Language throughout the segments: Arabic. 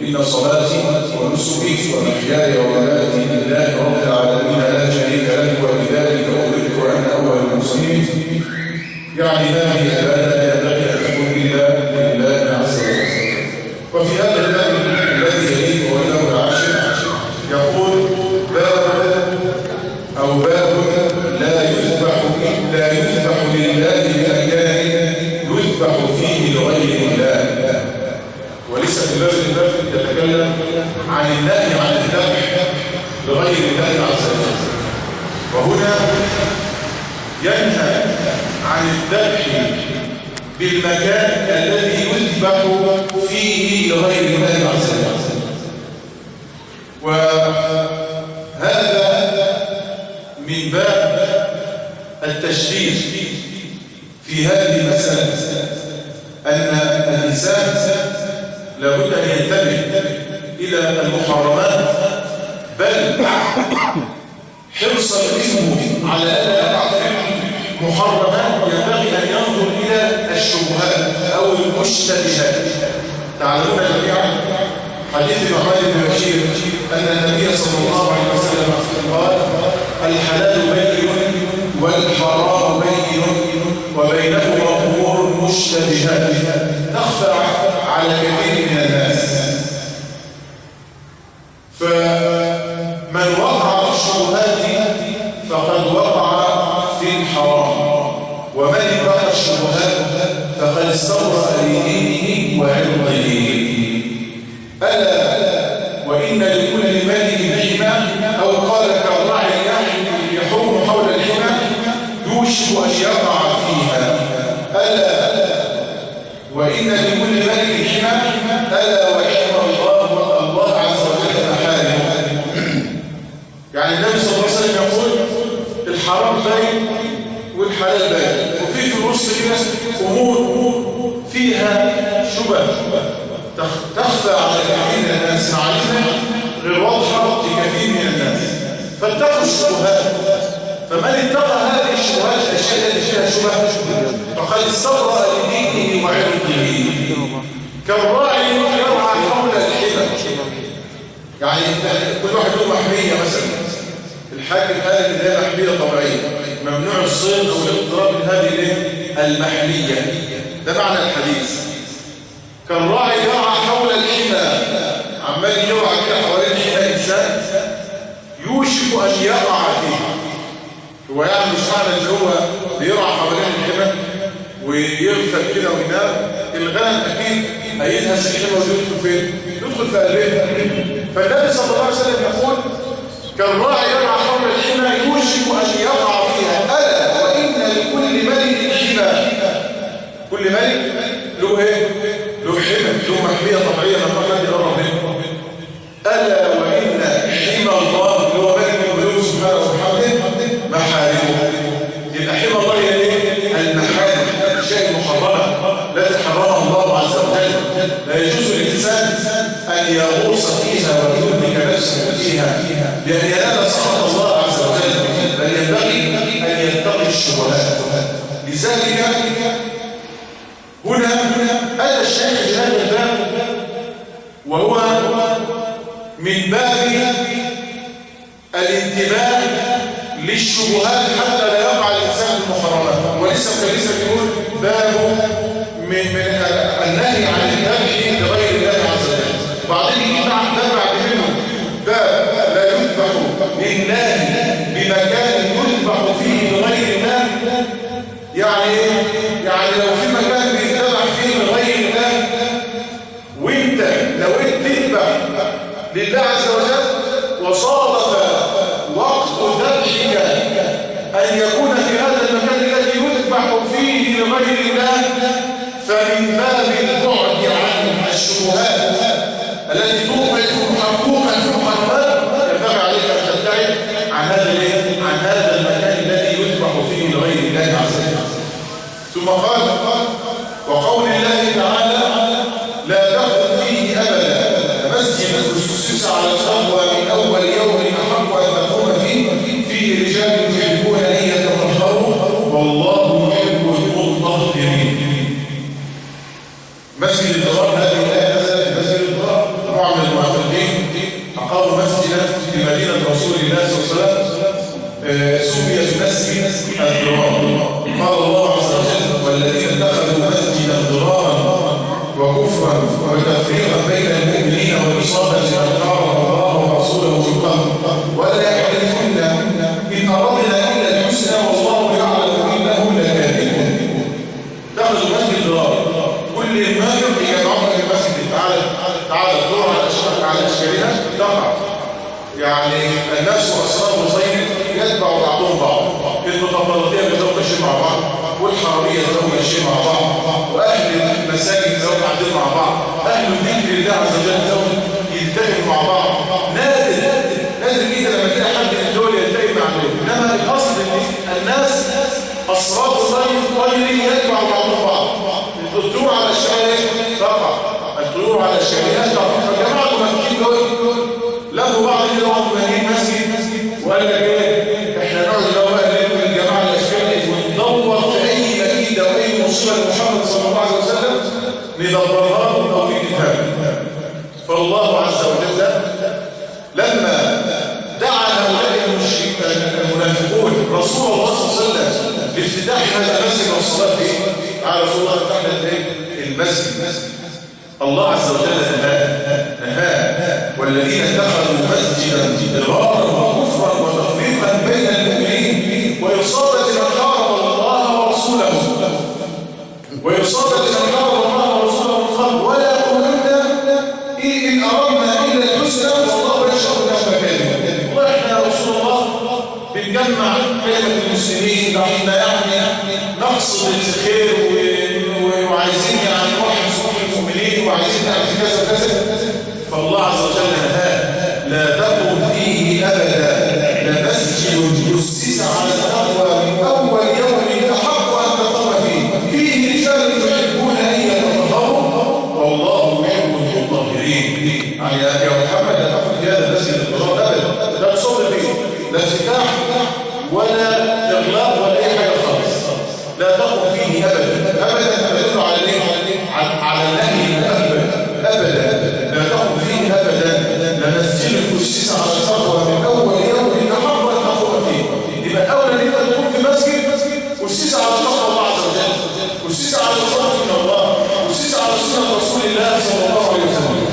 إن صلاتي ونسكي ومحياي ومماتي لله رب العالمين لا شريك له وبذلك أمرت وأنا أول المسلمين. يعني هذه العبادة ينبغي أن تكون لله عز وجل. وفي هذا الباب الذي يليه وله العاشر يقول باب لا يذبح لله بمكان يذبح فيه لغير الله. ولسه في الباب يتكلم عن النهي عن الذبح لغير الله عز وجل، وهنا ينهى عن الذبح بالمكان الذي يذبح فيه لغير الله عز وجل. وهذا من باب التشريع في هذه المسائل، أن الإنسان لابد أن ينتبه إلى المحرمات، بل حرصا منه على أن يقع في محرمات ينبغي أن ينظر إلى الشبهات أو المشتبهات. تعلمون جميعا حديث النعمان بن بشير أن النبي صلى الله عليه وسلم قال: الحلال بين والحرام بين وبينهما أمور مشتبهات تخفى على كثير من الناس. فمن وقع في الشبهات فقد وقع في الحرام، ومن اتقى الشبهات فقد استبرأ لدينه وعرضه. ألا وإن لكل ملك حمى، أو قال كالراعي يحوم حول الحمى يوشك أن يقع فيها. ألا وإن لكل ملك حمى، ألا وحمى الله عز وجل محارمه. يعني النبي صلى الله عليه وسلم يقول الحرام باين والحلال باين، وفي النص كده أمور فيها شبه تخفى على كثير من الناس، معرفة غير واضحة لكثير من الناس. فاتقوا الشبهات، فمن اتقى هذه الشبهات الأشياء التي فيها شبهة فقد استبرأ لدينه وعرضه. كالراعي يرعى حول الحمى، يعني كل واحد له محمية. مثلا الحاكم قال ان هي محمية طبيعية، ممنوع الصيد او الاقتراب من هذه المحمية. ده معنى الحديث. كالراعي يرعى حول الحمى، عمال يرعى كده حوالين الحمى إنسان يوشك أن يقع فيه. هو يعني مش معنى ان هو بيرعى حوالين الحمى ويغفل كده وينام، الغنم اكيد هيدهس الحمى ويدخل فين؟ يدخل في قلبها. فالنبي صلى الله عليه وسلم يقول كالراعي يرعى حول الحمى يوشك ان يقع فيها. الا وان لكل ملك حمى، كل ملك له ايه؟ له حمى، له محميه طبيعيه ممنوع حد يقرب منه. الا وان حمى الله اللي هو ملك الملوك سبحانه وتعالى محارمه. يبقى حمى الله هي ايه؟ المحارم، الاشياء المحرمه التي حرمها الله عز وجل. لا يجوز للانسان ان يغوص فيها ويهلك نفسه فيها لان ينال سخط الله عز وجل، بل ينبغي ان يتقي الشبهات. لذلك هنا أتى الشيخ في هذا الباب، وهو من باب الانتباه للشبهات حتى لا يقع الإنسان في المحرمات. ولسه يقول باب من النهي عن الذبح لغير الله عز وجل. بعدين يجي باب بعد منه باب لا يذبح لله بمكان يذبح فيه لغير الله. يعني ايه؟ يعني لو في مكان بيتذبح فيه لغير الله وانت نويت تذبح لله عز وجل وصادف وقت ذبحك ان يكون في هذا المكان الذي يذبح فيه لغير الله، فمن باب البعد عن الشبهات التي توقف حقوقا في المحرمات ينبغي عليك ان تبتعد عن هذا المكان الذي يذبح فيه لغير الله عز وجل. ثم قال وقول الله تعالى لا تقم فيه أبدا مسجد أسس على التقوى من أول يوم أحق أن تقوم فيه رجال يحبون أن يتطهروا والله يحب المطهرين. مسجد الضرار هذه الآية نزلت مسجد الضرار نوع من الله مسجدا في مدينة رسول الله صلى الله عليه وسلم سمي بمسجد الضرار. قال الله عز وجل: والذين اتخذوا مسجدا ضرارا وكفرا وتفريقا بين المؤمنين وإصابة من حارب الله ورسوله من قبل ولا يحلفن إن أردنا إلا الحسنى والله يعلم إنهم لكاذبون. اتخذوا مسجد ضرار، كل ما يبقى يدعوها إلى المسجد. تعالى الدور على أشكالها تقع. يعني الناس وأصحاب الخير يتبع بعضهم بعض، المتطلبية بيدعوا ماشيين مع بعض، والحرامية بيدعوا ماشيين مع بعض، وأهل المساجد بيدعوا قاعدين مع بعض، أهل الذكر لله عز وجل بيدعوا يلتقوا مع بعض. نادر جدا لما تلاقي حد من دول يلتقي مع دول، إنما الأصل إن الناس أصحاب الخير يتبع بعضهم بعض. الطيور على الشارع تقع، الطيور على الشارع تقع. فالجماعة المنافقين دول لقوا بعض كده وهم بنين مسجد وقال لك ايه؟ احنا نقعد الاول نلم الجماعه الاشكال وندور في اي مكيده واي مصيبه لمحمد صلى الله عليه وسلم ندبرها او نجدها. فالله عز وجل لما دعا هؤلاء المنافقون رسول الله صلى الله عليه وسلم لافتتاح هذا المسجد والصلاه فيه، قال رسول الله فتحنا المسجد. الله عز وجل نهاه: والذين اتخذوا مسجدا ضرارا وكفرا وتفريقا بين المؤمنين وإصابة من حارب الله ورسوله من قبل ولا يقولون إن أردنا إلا الحسنى والله يشهد إنهم لكاذبون. وإحنا يا رسول الله بنجمع كلمة المسلمين، احنا يعني نقصد الخير وعايزين يعني نوحد صفوف المؤمنين وعايزين نعمل كذا وكذا. فالله عز وجل نهاه: لا تقم فيه أبدا لمسجد أسس على التقوى من أول يوم أحق أن تقوم فيه رجال يحبون أن يتطهروا والله يحب المطهرين. يعني يا محمد لا تقم في هذا المسجد الضرار أبدا، لا تصلي فيه لا افتتاح ولا إغلاق ولا أي حاجة خالص. لا تقم فيه أبدا تدل على ايه؟ على النهي أبدا. لا تقم فيه أبدا لمسجد أسس على التقوى من أول يوم أحق أن تقوم فيه. يبقى أولا أنت تقوم في مسجد أسس على تقوى الله عز وجل، أسس على الخوف من الله، أسس على سنة رسول الله صلى الله عليه وسلم.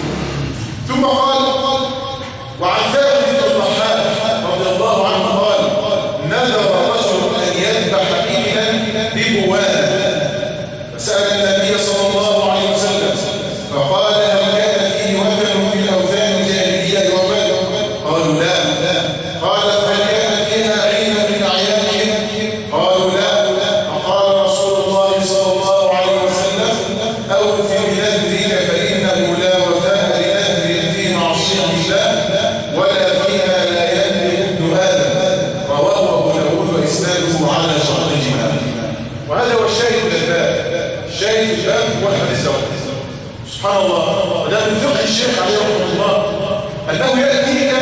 ثم قال: وعن ثابت بن الضحاك رضي الله عنه قال: نذر رجل أن يذبح إبلا ببوانة فسأل النبي صلى الله عليه وسلم فقال: هل كان فيه وثن من أوثان الجاهلية وبل؟ قالوا لا. قال: فهل كان فيها عين من أعيانهم؟ قالوا لا. فقال رسول الله صلى الله عليه وسلم: أوف بنذرك فإنه لا وفاء لنذر في معصية الله ولا فيها لا ينذر ابن آدم. رواه أبو داود وإسناده على شرطهما. وهذا هو الشاهد من الباب. الشاهد في الباب هو الحديث الأول. سبحان الله. وده من فقه الشيخ عليه رحمه الله أنه يأتيك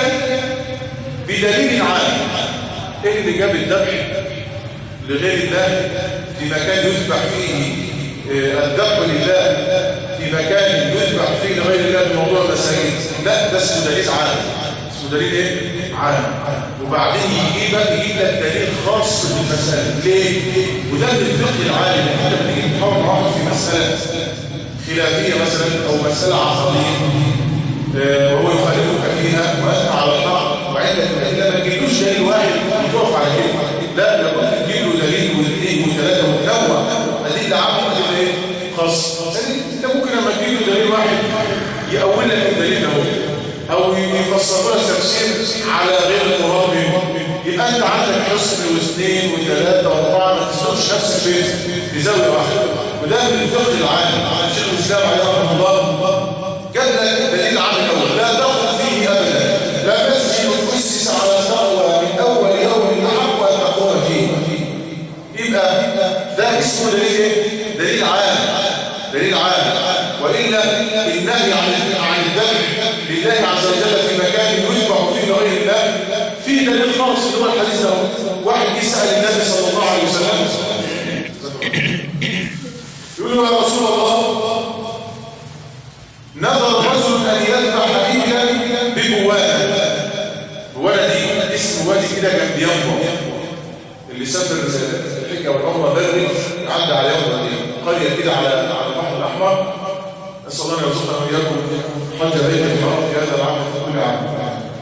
بدليل عام. إيه اللي جاب الذبح لغير الله في مكان يذبح فيه الذبح لله في مكان يذبح فيه لغير الله بموضوع المساجد؟ لا، ده اسمه دليل عام. اسمه دليل ايه؟ عام. وبعدين يجيب لك دليل خاص بالمسألة. ليه؟ وده من الفقه العالي. احنا بنيجي نحاول نعرف في مسألة خلافية مثلا أو مسألة عقدية وهو يخالفك فيها وأنت على الحق وعندك الأدلة، ما تجيبلوش دليل واحد وتقف على كده. لا، لابد تجيب له دليل واثنين وثلاثة وتنوع أدلة عامة وأدلة إيه؟ خاصة. أنت ممكن لما تجيب له دليل واحد يأول لك الدليل ده أو يفسر لك تفسير على غير المراد منه، يبقى أنت عندك حصن واثنين وثلاثة وأربعة، ما تسلمش نفسك في زاوية واحدة. وده من الفقه العام. شيخ الإسلام عليه رحمه الله جاب لك دليل عام الأول: لا تقم فيه أبدا لا مسجد أسس على التقوى من أول يوم أحق أن تقوم فيه. يبقى ده اسمه دليل عام. دليل عام. وإلا النهي عن الذبح لله عز وجل في مكان يذبح فيه لغير الله فيه دليل خاص اللي هو الحديث ده. واحد يسأل النبي صلى الله عليه وسلم يقول له: يا رسول الله، نذر رجل أن يذبح إبلا ببوانة وادي كده جنب ينبع. اللي سافر الحجه والعمره بدري عدى على ينبع دي قريه كده على البحر الاحمر. نسال الله ان يرزقنا واياكم حج بيت الحرام في هذا العام وفي كل عام.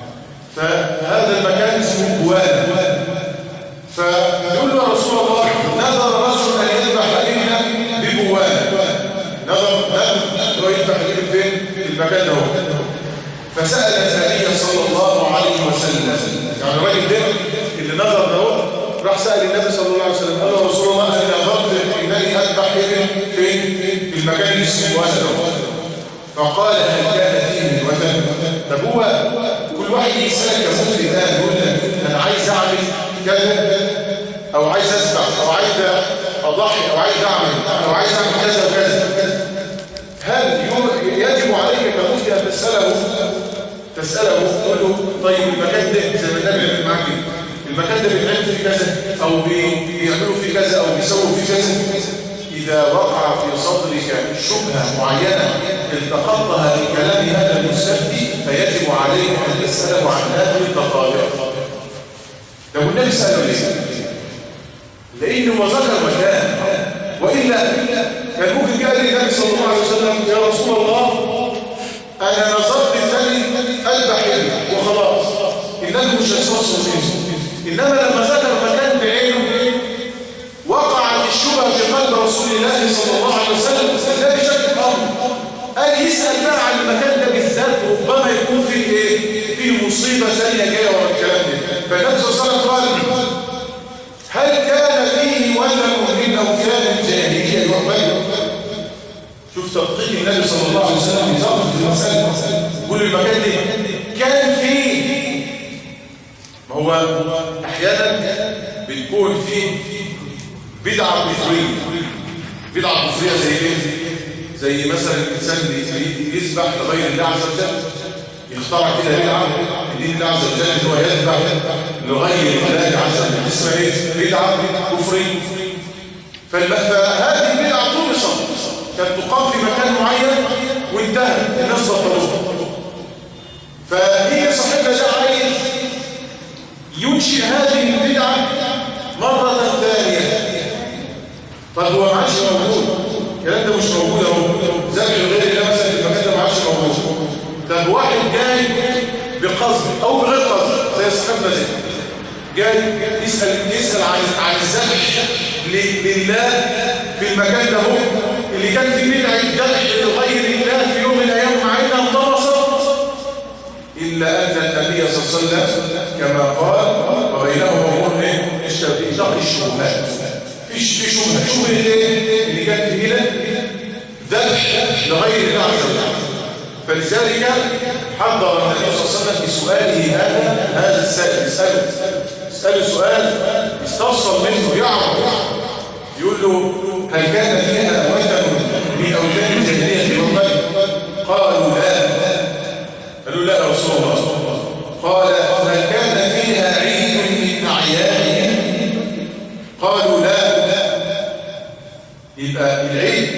فهذا المكان اسمه بوانا. فيقول له يا رسول الله نذر رجل ان يذبح ابنه ببوانا. نذر يذبح ابنه فين؟ في المكان ده. فسأل النبي صلى الله عليه وسلم، يعني الراجل ده اللي نظر ده راح سأل النبي صلى الله عليه وسلم قال له رسول الله أنا نظرت إنني أذبح ابن فين؟ في المكان اللي اسمه بوانا ده. فقال هل كان فيه من وثن؟ طب هو كل واحد يسألك يا مفتي الآن يقول لك أنا عايز أعمل كذا أو عايز أسبح أو عايز أضحي أو عايز أعمل أو عايز أعمل كذا وكذا، هل يجب عليك كمفتي أن تسأله تقول له طيب المكان ده زي ما النبي اللي معاك المكان ده بيتعمل فيه كذا أو بيعملوا فيه كذا أو بيسووا فيه كذا؟ إذا وقع في صدرك شبهة معينة التقطها من كلام هذا المستفتي فيجب عليك أن تسأله عن هذه الدقائق. لو النبي سأله ليه؟ لأنه ذكر مكان، وإلا كان ممكن قال النبي صلى الله عليه وسلم يا رسول الله أنا نظرت الثاني أذبح ابني وخلاص النبي مش هيصوص منه. إنما لما ذكر مكان بعينه وقعت الشبهة في قلب رسول الله صلى الله عليه وسلم. النبي شك الأمر قال يسأل بقى عن المكان ده بالذات ربما يكون فيه إيه؟ فيه مصيبة ثانية جاية ورا الكلام ده. فالنبي صلى الله عليه وسلم قال هل كان فيه وثن من أوثان الجاهلية يعبد؟ شوف تدقيق النبي صلى الله عليه وسلم يدقق في المسألة. يقول المكان ده كان فيه، ما هو أحيانا بتكون فيه بدعة كفرية. بدعة كفرية زي ايه؟ زي مثلا الإنسان يسبح لغير الله عز وجل، يخترع كده بدعة من الله عز وجل ان هو يذبح لغير الله عز وجل، اسمها ايه؟ بدعة كفرية. فهذه البدعة طمست، كانت تقام في مكان معين وانتهت الناس بطلوها. فهي صاحبنا ده عايز ينشئ هذه البدعة مرة ثانية. طب هو ما عادش موجود، الكلام ده مش موجود اهو، زي غير الله مثلا المكان ده ما عادش موجود. طب واحد جاي بقصد او بغير قصد زي صاحبنا ده جاي يسأل عن الذبح لله في المكان ده هو اللي كان فيه بدعة ذبح لغير الله في يوم من الايام معينة انطمست، إلا أن النبي صلى الله عليه وسلم كما قال وبينهم أمور اشتق الشبهات. في شبهة اللي كانت في هنا ذبح لغير الله عز وجل. فلذلك حضر النبي صلى الله عليه وسلم بسؤاله هذا السائل، اسأله سؤال يستفصل منه يعرف. يقول له هل كان فيها وثن من أوثان الجاهلية في الوطن؟ قالوا لا. قالوا لا يا رسول الله. قال هل كان فيها عيد من أعيادهم؟ قالوا لا. يبقى العيد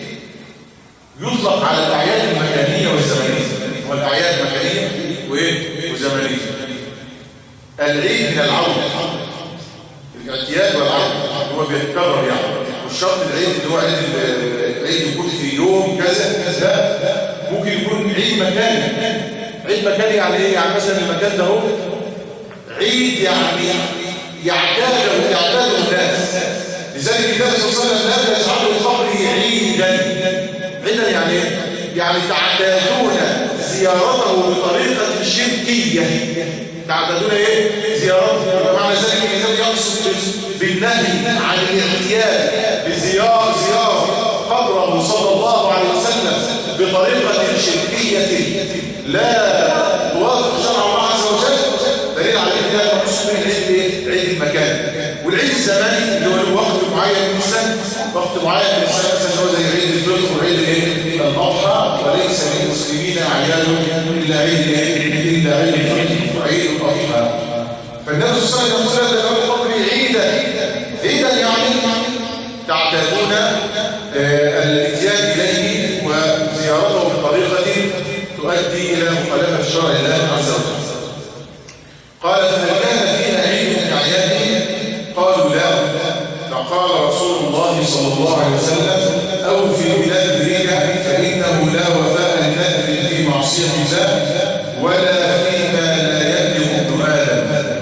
يطلق على الأعياد المكانية والزمنية، والأعياد مكانية وزمنية. العيد من العود، الاعتياد والعود هو بيتكرر يعني، والشرط العيد اللي هو العيد يكون في يوم كذا كذا، ممكن يكون عيد مكاني. عيد مكاني يعني ايه؟ يعني مثلا المكان ده هو عيد يعني يعتاده الناس. لذلك النبي صلى الله عليه وسلم لا يجعل القبر عيدا. عيدا يعني ايه؟ يعني تعتادون زيارته بطريقه شركيه. تعتادون ايه؟ زيارته. معنى ذلك النبي يقصد بالنهي عن الاعتياد بزياره قبره صلى الله عليه وسلم بطريقه شركيه لا توافق شرع الله عز وجل. دليل على كده المقصود به عيد المكان. والعيد الزماني اللي هو له وقت معين من السنه، وقت معين من السنه، مثلا هو زي عيد الفطر وعيد الاضحى. وليس للمسلمين اعياد الا عيد الفطر وعيد الاضحى. فالنبي صلى الله عليه وسلم يقول له قبل عيدا يعني تعتادون الاتيان اليه وزيارته بطريقه تؤدي إلى مخالفة شرع الله عز وجل. قال فهل كان معصية الله ولا فيما لا يملك ابن آدم.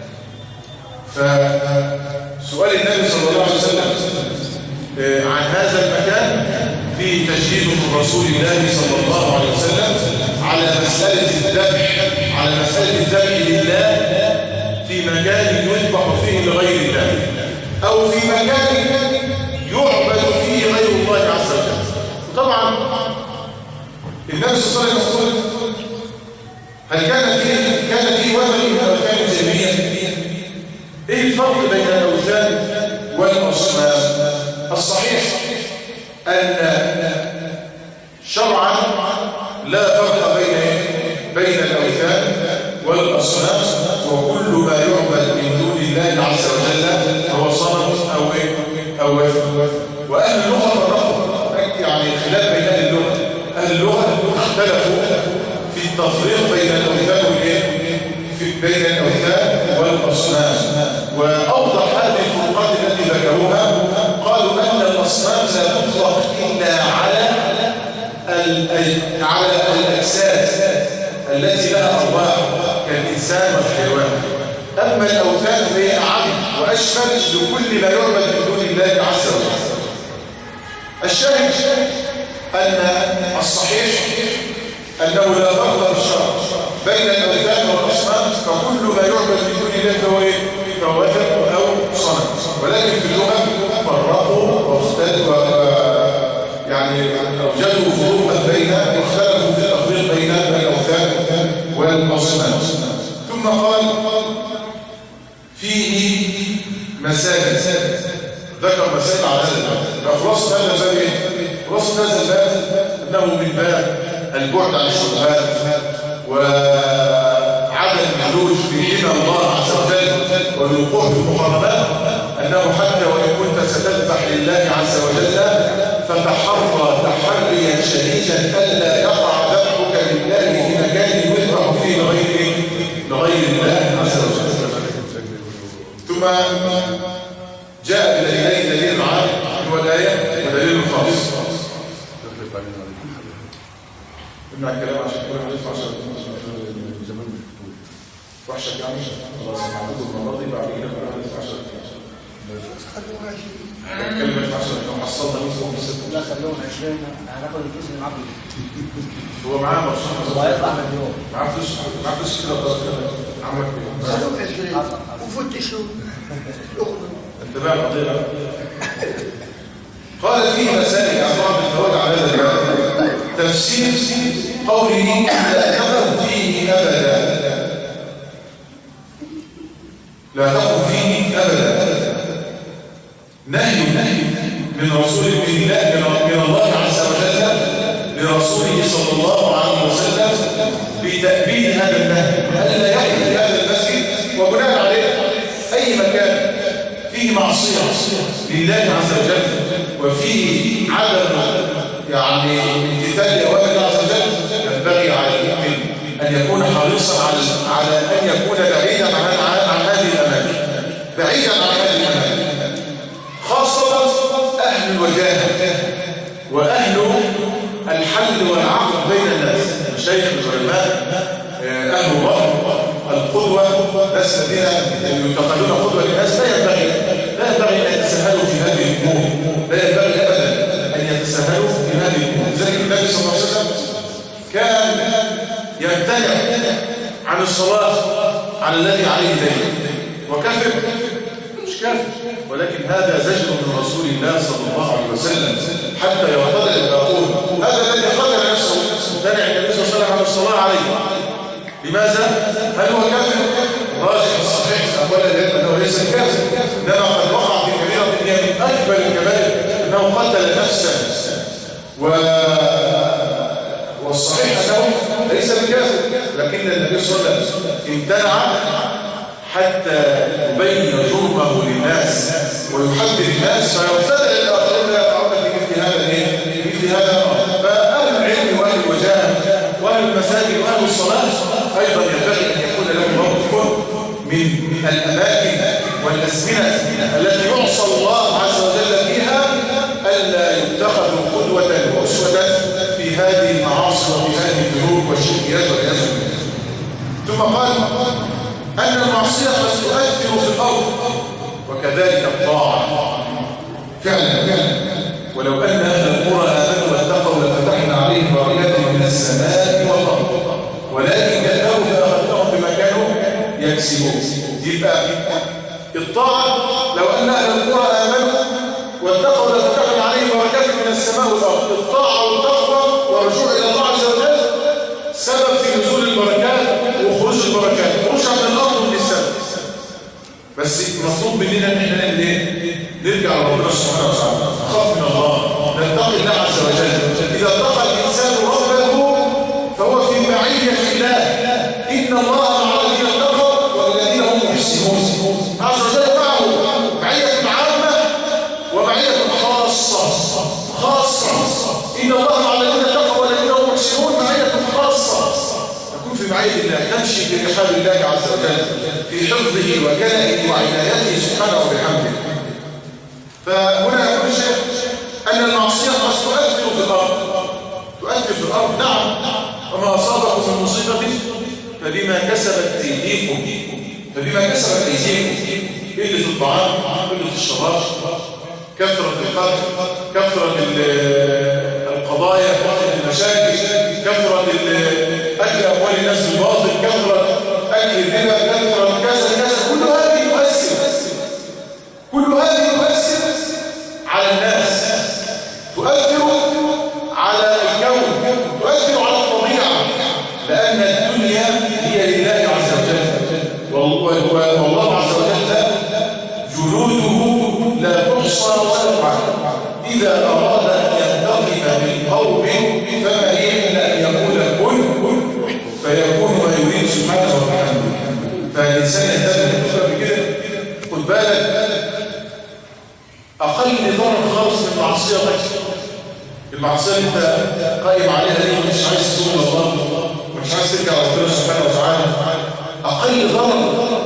فسؤال النبي صلى الله عليه وسلم عن هذا المكان في تشهيد من رسول الله صلى الله عليه وسلم على مسألة الذبح، على مسألة الذبح لله في مكان يذبح فيه لغير الله، أو في مكان يعبد فيه غير الله عز وجل. طبعا النبي صلى الله عليه وسلم هل كان فيه وثن من أوثان الجاهلية؟ ايه الفرق بين الأوثان والأصنام؟ الصحيح أن شرعا لا فرق بين الأوثان والأصنام، وكل ما يعبد من دون الله عز وجل هو صنم أو وثن. وأهل اللغة فرقوا، يعني خلاف بين أهل اللغة. أهل اللغة اختلفوا في التفريق بين الأوثان والأصنام، وأوضح هذه الفروقات التي ذكروها قالوا أن الأصنام لا تطلق إلا على الأجساد التي لها أرواح كالإنسان والحيوان، أما الأوثان فهي أعم وأشمل لكل ما يعبد من دون الله عز وجل. الشاهد أن الصحيح أنه لا فرق في الشرع بين الأوثان والأصنام، فكل ما يعبد من دون الله فهو وثن أو صنم، ولكن في اللغة فرقوا واختلفوا، يعني أوجدوا فروقا واختلفوا في التفريق بين الأوثان والأصنام. ثم قال فيه مسائل، ذكر مسائل على هذا الباب. خلاصة هذا الباب ايه؟ خلاصة هذا الباب انه من باب البعد عن الشبهات وعدم الخلوج في حمى الله عز وجل والوقوع في المحرمات، انه حتى وان كنت ستذبح لله عز وجل فتحرى تحريا شديدا الا يقع ذبحك لله في مكان يذبح فيه لغير الله عز وجل. ثم جاء بالدليلين، دليل عام هو الآية ودليل خاص. نمنع الكلام عشان كده هندفع عشان زمان وحشك يعني خلاص هناخد المره دي بعد كده هندفع عشان كلمة 10 لو حصلنا منكم لا خلوهم 20 هناخد الفلوس اللي معاكم. هو معاه مبسوط، هو هيطلع مليون، معاه فلوس كده خلاص عملك ايه؟ خلوهم 20 وفتشوا انت بقى القضيه. قال فيه مسائل اعراض الفوائد على هذا الباب. تفسير قوله لا تقم فيه ابدا، لا تقم فيه ابدا، نهي من رسول من الله عز وجل لرسوله صلى الله عليه وسلم بتأبيد هذا النهي الا يقف في هذا المسجد، وبناء عليه اي مكان فيه معصيه لله عز وجل وفيه عدم يعني امتثال لاوامر الله عز وجل، ينبغي على المؤمن ان يكون حريصا على ان يكون بعيدا عن هذه الاماكن، بعيدا عن هذه الاماكن، خاصه اهل الوجاهه واهل الحل والعقد بين الناس، المشايخ العلماء، اهل الله القدوه، الناس الذين يتخذون قدوه للناس، لا ينبغي ان يتساهلوا في هذه الامور، لا ينبغي ابدا ان يتساهلوا في هذه الامور. لذلك النبي صلى الله عليه وسلم كان يمتنع عن الصلاه على الذي عليه دين، وكافر مش كافر، ولكن هذا زجر من رسول الله صلى الله عليه وسلم حتى يعتدل الباقون. هذا الذي قتل نفسه امتنع النبي صلى الله عليه وسلم عن الصلاه عليه. لماذا؟ هل هو كافر؟ راجح الصحيح أولا لأنه ليس كافر، إنما قد وقع في كبيرة هي من أكبر الكبائر أنه قتل نفسا، والصحيح أنه ليس بكافر، لكن النبي صلى الله عليه وسلم امتنع حتى يبين جرمه للناس ويحذر الناس، فيعتدل الآخرين لا يقعون في مثل هذا فأهل العلم وأهل الوجاهة وأهل المساجد وأهل الصلاة أيضا ينبغي أن يكون لهم موقف من الأماكن والأزمنة التي يعصى الله عز وجل فيها، ألا يتخذوا قدوة وأسوة في هذه المعاصي وفي هذه الذنوب ثم قال أن المعصية قد تؤثر في الأرض وكذلك الطاعة. فعلا ولو أن أهل القرى آمنوا واتقوا لفتحنا عليهم بركات من السماء والأرض ولكن كذبوا فأخذناهم بما كانوا يكسبون. يبقى الطاعة لو أن أهل القرى آمنوا واتقوا لفتحنا عليهم بركات من السماء والأرض. الطاعة والتقوى والرجوع إلى الله عز وجل سبب في نزول البركات وخروج البركات، خروج عن الأرض من السماء. بس مطلوب مننا ان احنا نعمل ايه؟ نرجع لربنا سبحانه وتعالى، نخاف من الله، نتقي الله عز وجل. اذا اتقى الانسان ربه فهو في معيه الله. ان الله مع الذين اتقوا والذين هم محسنون. عز وجل معه معيه عامه ومعيه خاصه. ان الله مع الذين اتقوا والذين هم محسنون معيه خاصه. نكون في معيه الله، نمشي في رحاب الله عز وجل في حفظه وكلائه وعنايته سبحانه وبحمده. فهنا يقول الشيخ أن المعصية قد تؤثر في الأرض. تؤثر في الأرض نعم. وما أصابكم من مصيبة فبما كسبت أيديكم. قلة الطعام، قلة الشراب، كثرة القتل، كثرة القضايا، كثرة المشاكل، كثرة أكل أموال الناس بالباطل، كثرة أكل الربا، كثرة كذا كل هذه يؤثر على الناس، تؤثر على الكون، تؤثر على الطبيعة، لأن الدنيا هي لله عز وجل، والله عز وجل جنوده لا تحصى ولا تعد. إذا أراد أن ينتقم من قوم فما هي إلا أن يقول كن فيكون ما يريد سبحانه وتعالى. فالإنسان يهتم بكده. خد بالك أقل ضرر خالص من معصيتك، المعصية اللي أنت قائم عليها دي مش عايز تقول الله ومش عايز ترجع لربنا سبحانه وتعالى. أقل ضرر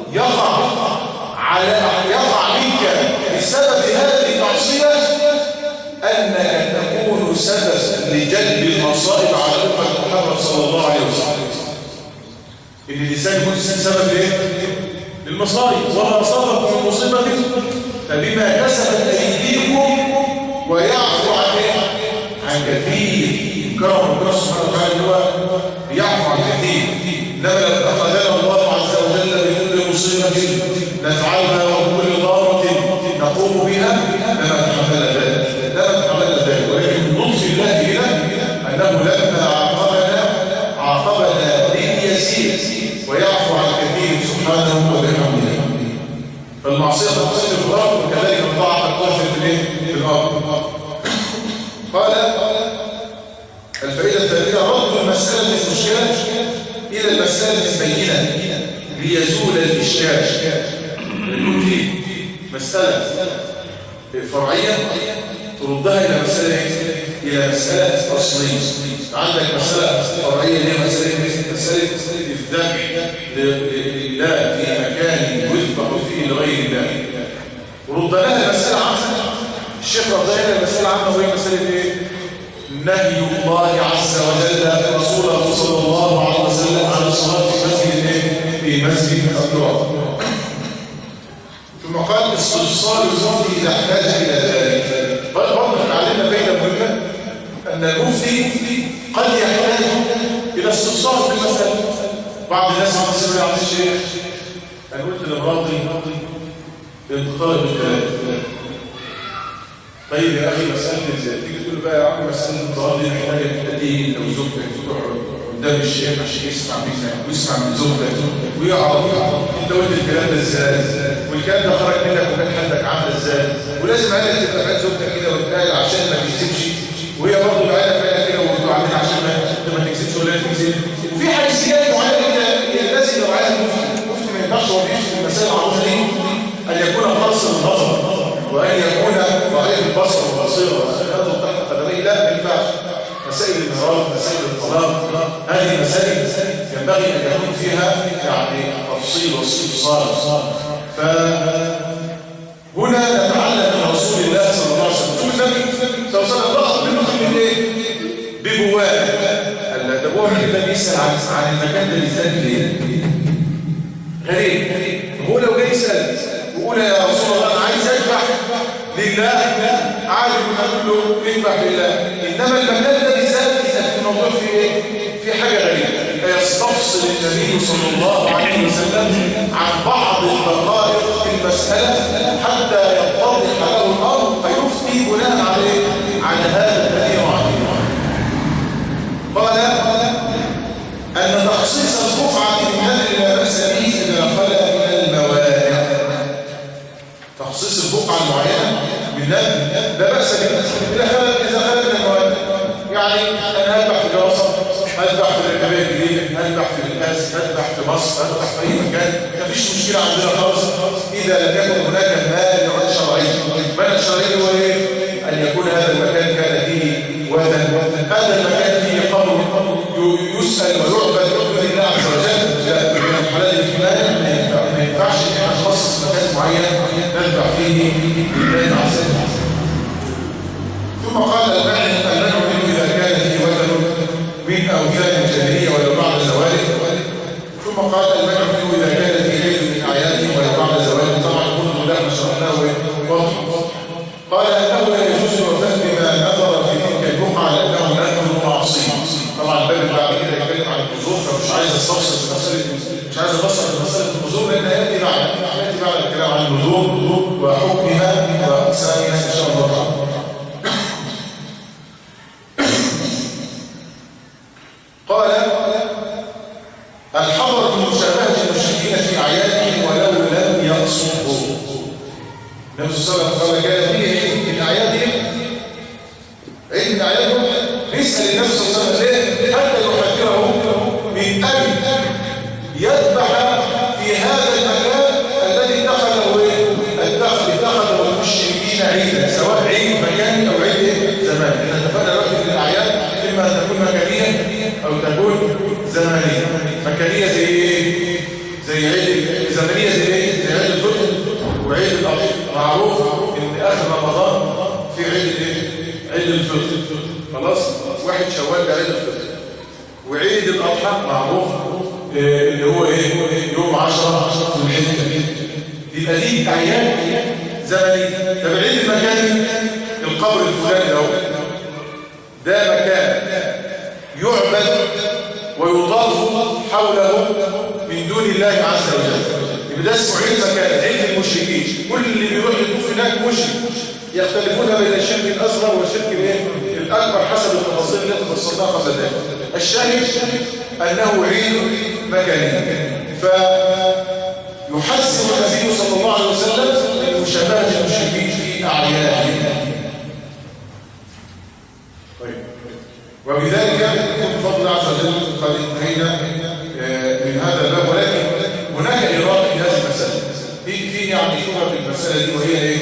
يقع منك بسبب هذه المعصية أنك تكون سبب لجلب المصائب على أمة محمد صلى الله عليه وسلم. إن الإنسان يكون سبب ليه؟ للمصائب. وما أصابكم من مصيبة فبما كسبت أيديكم ويعفو عن كثير. كرم ربنا سبحانه وتعالى هو يعفو عن كثير. إنما لو أخذنا الله عز وجل بكل مصيبة نفعلها وكل ضارة نقوم بها لما تحمل ذلك. ولكن من لطف الله بنا أنه لما عاقبنا لليسير ويعفو عن كثير سبحانه وبحمده. فالمعصية تؤثر في الأرض وكذلك الطاعة تؤثر في الأرض. قال الفائدة الثالثة رد المسألة المشكلة إلى المسألة البينة ليزول الإشكال. يكون في مسألة فرعية تردها إلى مسألة أصلية. عندك مسألة فرعية هي مسألة الذبح لله في مكان يذبح فيه لغير الله، ورد لها المسألة عامة. الشيخ رد لها المسألة عامة وهي مسألة إيه؟ نهي الله عز وجل رسوله صلى الله عليه وسلم عن الصلاة في مسجد الأبواب. ثم قال استفصال المفتي إذا احتاج إلى ذلك. برضه علينا فائدة مهمة أن المفتي قد يحتاج إلى استفصال في المسألة. بعض الناس عم يسمع عن الشيخ أنا قلت لمراضي انتقال بالكلام. طيب يا أخي مسألة ازاي؟ تيجي تقول بقى يا عم مسألة الانتقال دي محتاجة تأتي لو زوجتك تقعد قدام الشيخ عشان يسمع منك ويسمع من زوجتك ويعرف انت قلت الكلام ده ازاي والكلام ده خرج منك وكان حالتك عامله ازاي، ولازم عينك تبقى بعين زوجتك كده وتقال عشان ما تكذبش، وهي برضه بعينك فيها كده وتقول عليها عشان ما تكذبش ولا تكذب. وفي حيثيات معينه كده لازم لو عايز المفتي ما ينفعش هو بيمشي في المسائل العظيمه دي ان يكون قاصر النظر وان يكون ضعيف البصر والبصيره ويدخل تحت قدميه. لا ما ينفعش. مسائل الميراث، مسائل الطلاق، هذه مسائل ينبغي ان يكون فيها يعني تفصيل واستفصال. فهنا نتعلم من رسول الله صلى الله عليه وسلم. النبي صلى الله عليه وسلم ضغط منه من ايه؟ ببواب. ده بواب الراجل ده بيسأل عن المكان ده بالذات ليه؟ غريب. هو لو جاي يسأل ويقول يا رسول الله أنا عايز أذبح لله، عادي بنقول له اذبح لله. إنما المكان ده بالذات في الموضوع في إيه؟ في حاجة غريبة. يستفصل النبي صلى الله عليه وسلم عن بعض الدقائق في المسألة حتى يتضح له الأمر فيفتي بناء عليه على هذا الذي وعده. قال أن تخصيص البقعة بالنذر لا بأس به إذا خلا من الموانع. تخصيص البقعة المعينة بالنذر لا بأس به إذا خلا من الموانع. يعني أنا هذبح في جوصة، هذبح في الركبية الجديدة، هذبح في الناس، هذبح في مصر، هذبح في أي مكان، مفيش مشكلة عندنا خالص إذا لم يكن هناك مانع شرعي. مانع شرعي هو إيه؟ أن يكون هذا المكان كان فيه وثن، هذا المكان فيه قبر يسأل ويعبد لله عز وجل. لا، من الحلال في مانع ما ينفعش إن نخصص مكان معين نذبح فيه لله عز وجل. ثم قال المنع منه إذا كان فيه وثن من أوثان الجاهلية ولو بعد زواله. ثم قال المنع منه إذا كان في عيد من أعياده ولو بعد زواله. طبعا كل ده شرحناه واضح. قال أنه لا يجوز الوفاء بما نظر في تلك البقعة لأنه نذر معصية. طبعا الباب اللي بعد كده يتكلم عن النذور، فمش عايز استفصل في مسألة، مش عايز افصل في مسألة النذور لأن يأتي بعد الكلام عن النذور وحكمها وأقسامها إن شاء الله تعالى. قال الحظر من مشابهة المشركين في أعيادهم ولو لم يقصدوا. النبي صلى الله عليه وسلم قال كان فيه عيد من أعيادهم، عيد من أعيادهم، نسأل النبي صلى الله عليه وسلم ليه حتى يحذره من أن يذبح في هذا المكان الذي اتخذه المشركين عيدا، سواء عيد مكاني أو عيد زماني. إذا اتفقنا دلوقتي من الأعياد إما أن تكون مكانية أو تكون زمانية. مكانية زي إيه؟ زي عيد زمانية زي إيه؟ زي عيد الفطر وعيد الأضحى. معروف إن آخر رمضان في عيد إيه؟ عيد الفطر. خلاص؟ 1 شوال ده عيد الفطر. وعيد الأضحى معروف اللي هو إيه؟ يوم 10 ذو الحجة. يبقى دي أعياد زمنية. طب العيد المكاني القبر الفلاني ده مكان يعبد ويضاف حوله من دون الله عز وجل. يبقى ده اسمه عيد مكان، عيد المشركين. كل اللي بيروح يطوف هناك مشرك. يختلفون بين الشرك الأصغر والشرك الأكبر حسب التفاصيل التي فصلناها قبل ذلك. الشاهد أنه عيد مكاني. فيحذر النبي صلى الله عليه وسلم من مشابهة المشركين في أعيادهم. وبذلك يكون بفضل عز وجل قد انتهينا من هذا الباب. ولكن هناك إيراد في هذه المسألة. في يعني شبهة في المسألة دي، وهي ايه؟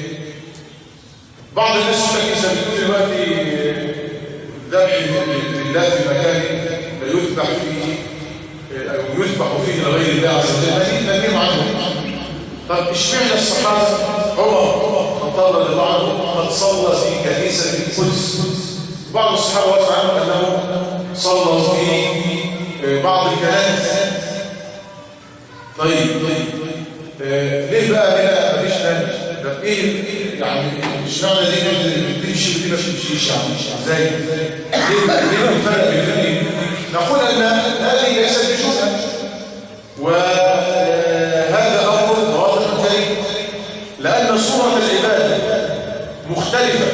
بعض الناس يقول لك دلوقتي ذبح لله في مكان لا يذبح فيه او يذبح فيه لغير الله عز وجل، نهيهم عنه. طب اشمعنى الصحابه عمر الخطاب رضي الله عنه قد صلى في كنيسه القدس؟ بعض الصحابه وقع عنهم انهم صلوا في بعض الكنائس. طيب ليه بقى هنا مفيش نهي؟ طب ايه يعني اشمعنى دي بتمشي ودي ما بتمشيش؟ يعني ازاي؟ ليه الفرق بين الاثنين؟ نقول ان هذه ليست بشبهه، وهذا امر واضح جلي، لان صوره العباده مختلفه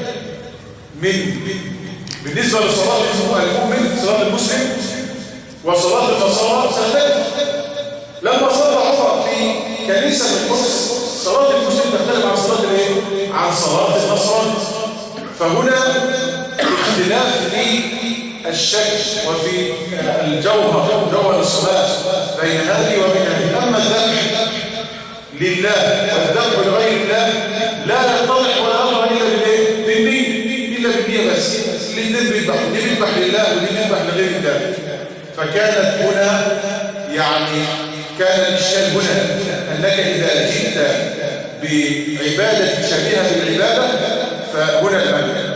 بالنسبه لصلاه المؤمن، صلاه المسلم وصلاه النصارى تختلف. لما صلى عمر في كنيسه القدس صلاه المسلم تختلف عن صلاه الايه؟ عن صلاه النصارى. فهنا اختلاف في الشكل وفي جوهر الصلاه بين هذه وبين هذه. اما الذبح لله والذبح لغير الله لا يتضح ولا امر الا بالنيه، الا بالنيه بس. الاثنين بيذبحوا، دي بيذبح لله ودي بيذبح لغير الله. فكانت هنا يعني كان الإشكال هنا أنك إذا جئت بعبادة شبيهة بالعبادة فهنا المنع.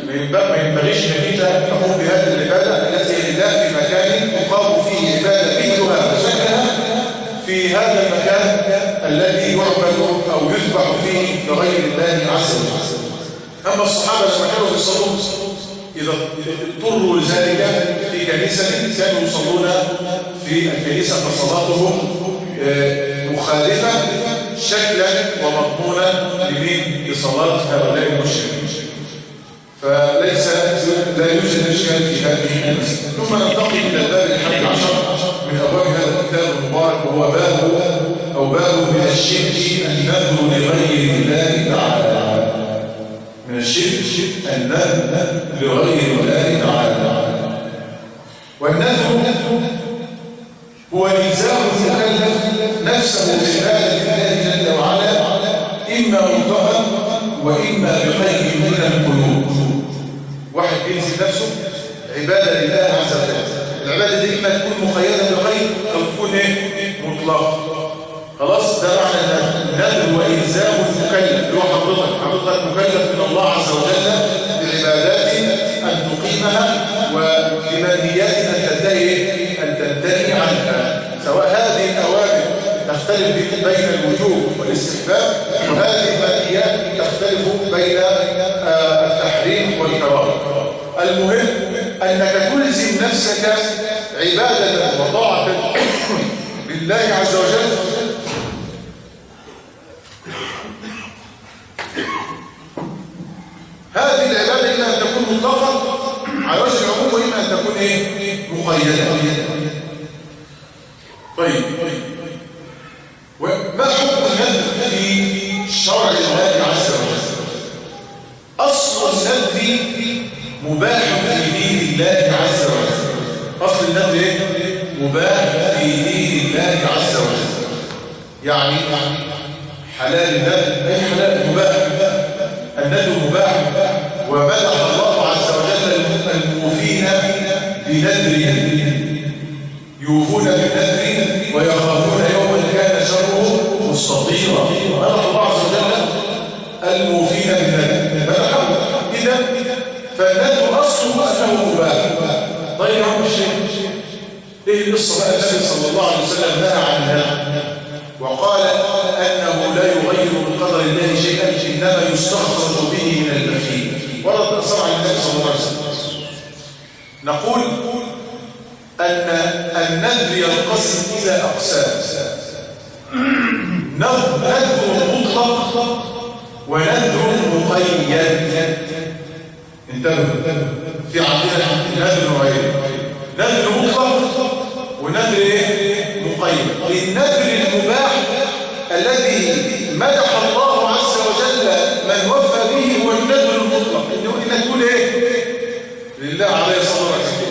ما ينبغيش انك انت تقوم بهذه العباده التي لله في مكان تقام فيه عباده مثلها وشكلها في هذا المكان الذي يعبد او يذبح فيه لغير الله عز وجل. اما الصحابه لما كانوا يصلون اذا اضطروا لذلك في كنيسه كانوا يصلون في الكنيسه فصلاتهم مخالفه شكلا ومضمونا لصلاه هؤلاء المشركين. فليس لا يوجد اشكال في هذه المسألة. ثم ننتقل الى الباب 11 من ابواب هذا الكتاب المبارك، وهو باب من الشرك النذر لغير الله تعالى. من الشرك النذر لغير الله تعالى. والنذر هو إلزام المكلف نفسه بعبادة الله جل وعلا إما مطلقا وإما بقيد من القلوب. واحد يلزم نفسه عبادة لله عز وجل، العبادة دي إما تكون مقيدة بقيد أو تكون مطلقة. خلاص، ده معنى النذر وإلزام المكلف اللي هو حضرتك مكلف من الله عز وجل بعبادات أن تقيمها وبمنهيات أن تنتهي عنها، سواء هذه الأوامر تختلف بين الوجوب والاستحباب، وهذه المنهيات تختلف بين التحريم والكراهه. المهم أنك تلزم نفسك عبادة وطاعة لله عز وجل هذه العبادة إما أن تكون مطلقة على وجه العموم وإما أن تكون مقيدة. طيب، وما حكم النذر في شرع الله عز وجل؟ أصل النذر مباح في دين الله عز وجل. أصل النذر مباح في دين الله عز وجل، يعني حلال النذر أي حلال مباح. النذر مباح، ومدح الله عز وجل الموفين بنذرهم، يوفون بالنذر ويخافون يوما كان شره مستطيرا. مدح الله عز وجل الموفين بالنذر، مدحهم. إذا فالنذر أصله أنه مباح. طيب يا عم الشيخ، إيه القصة بقى؟ النبي صلى الله عليه وسلم نهى عن النذر وقال أنه لا يغير من قدر الله شيئا، إنما يستخرج به من البخيل. ورد أثر عن النبي صلى الله عليه وسلم. نقول أن النذر ينقسم إلى أقسام: نذر مطلق ونذر مقيد. انتبهوا، في عندنا نذر نوعين: نذر مطلق ونذر مقيد. النذر المباح الذي مدح الله عز وجل من وفى به هو النذر المطلق، انك تقول لله علي صلاه ركعتين،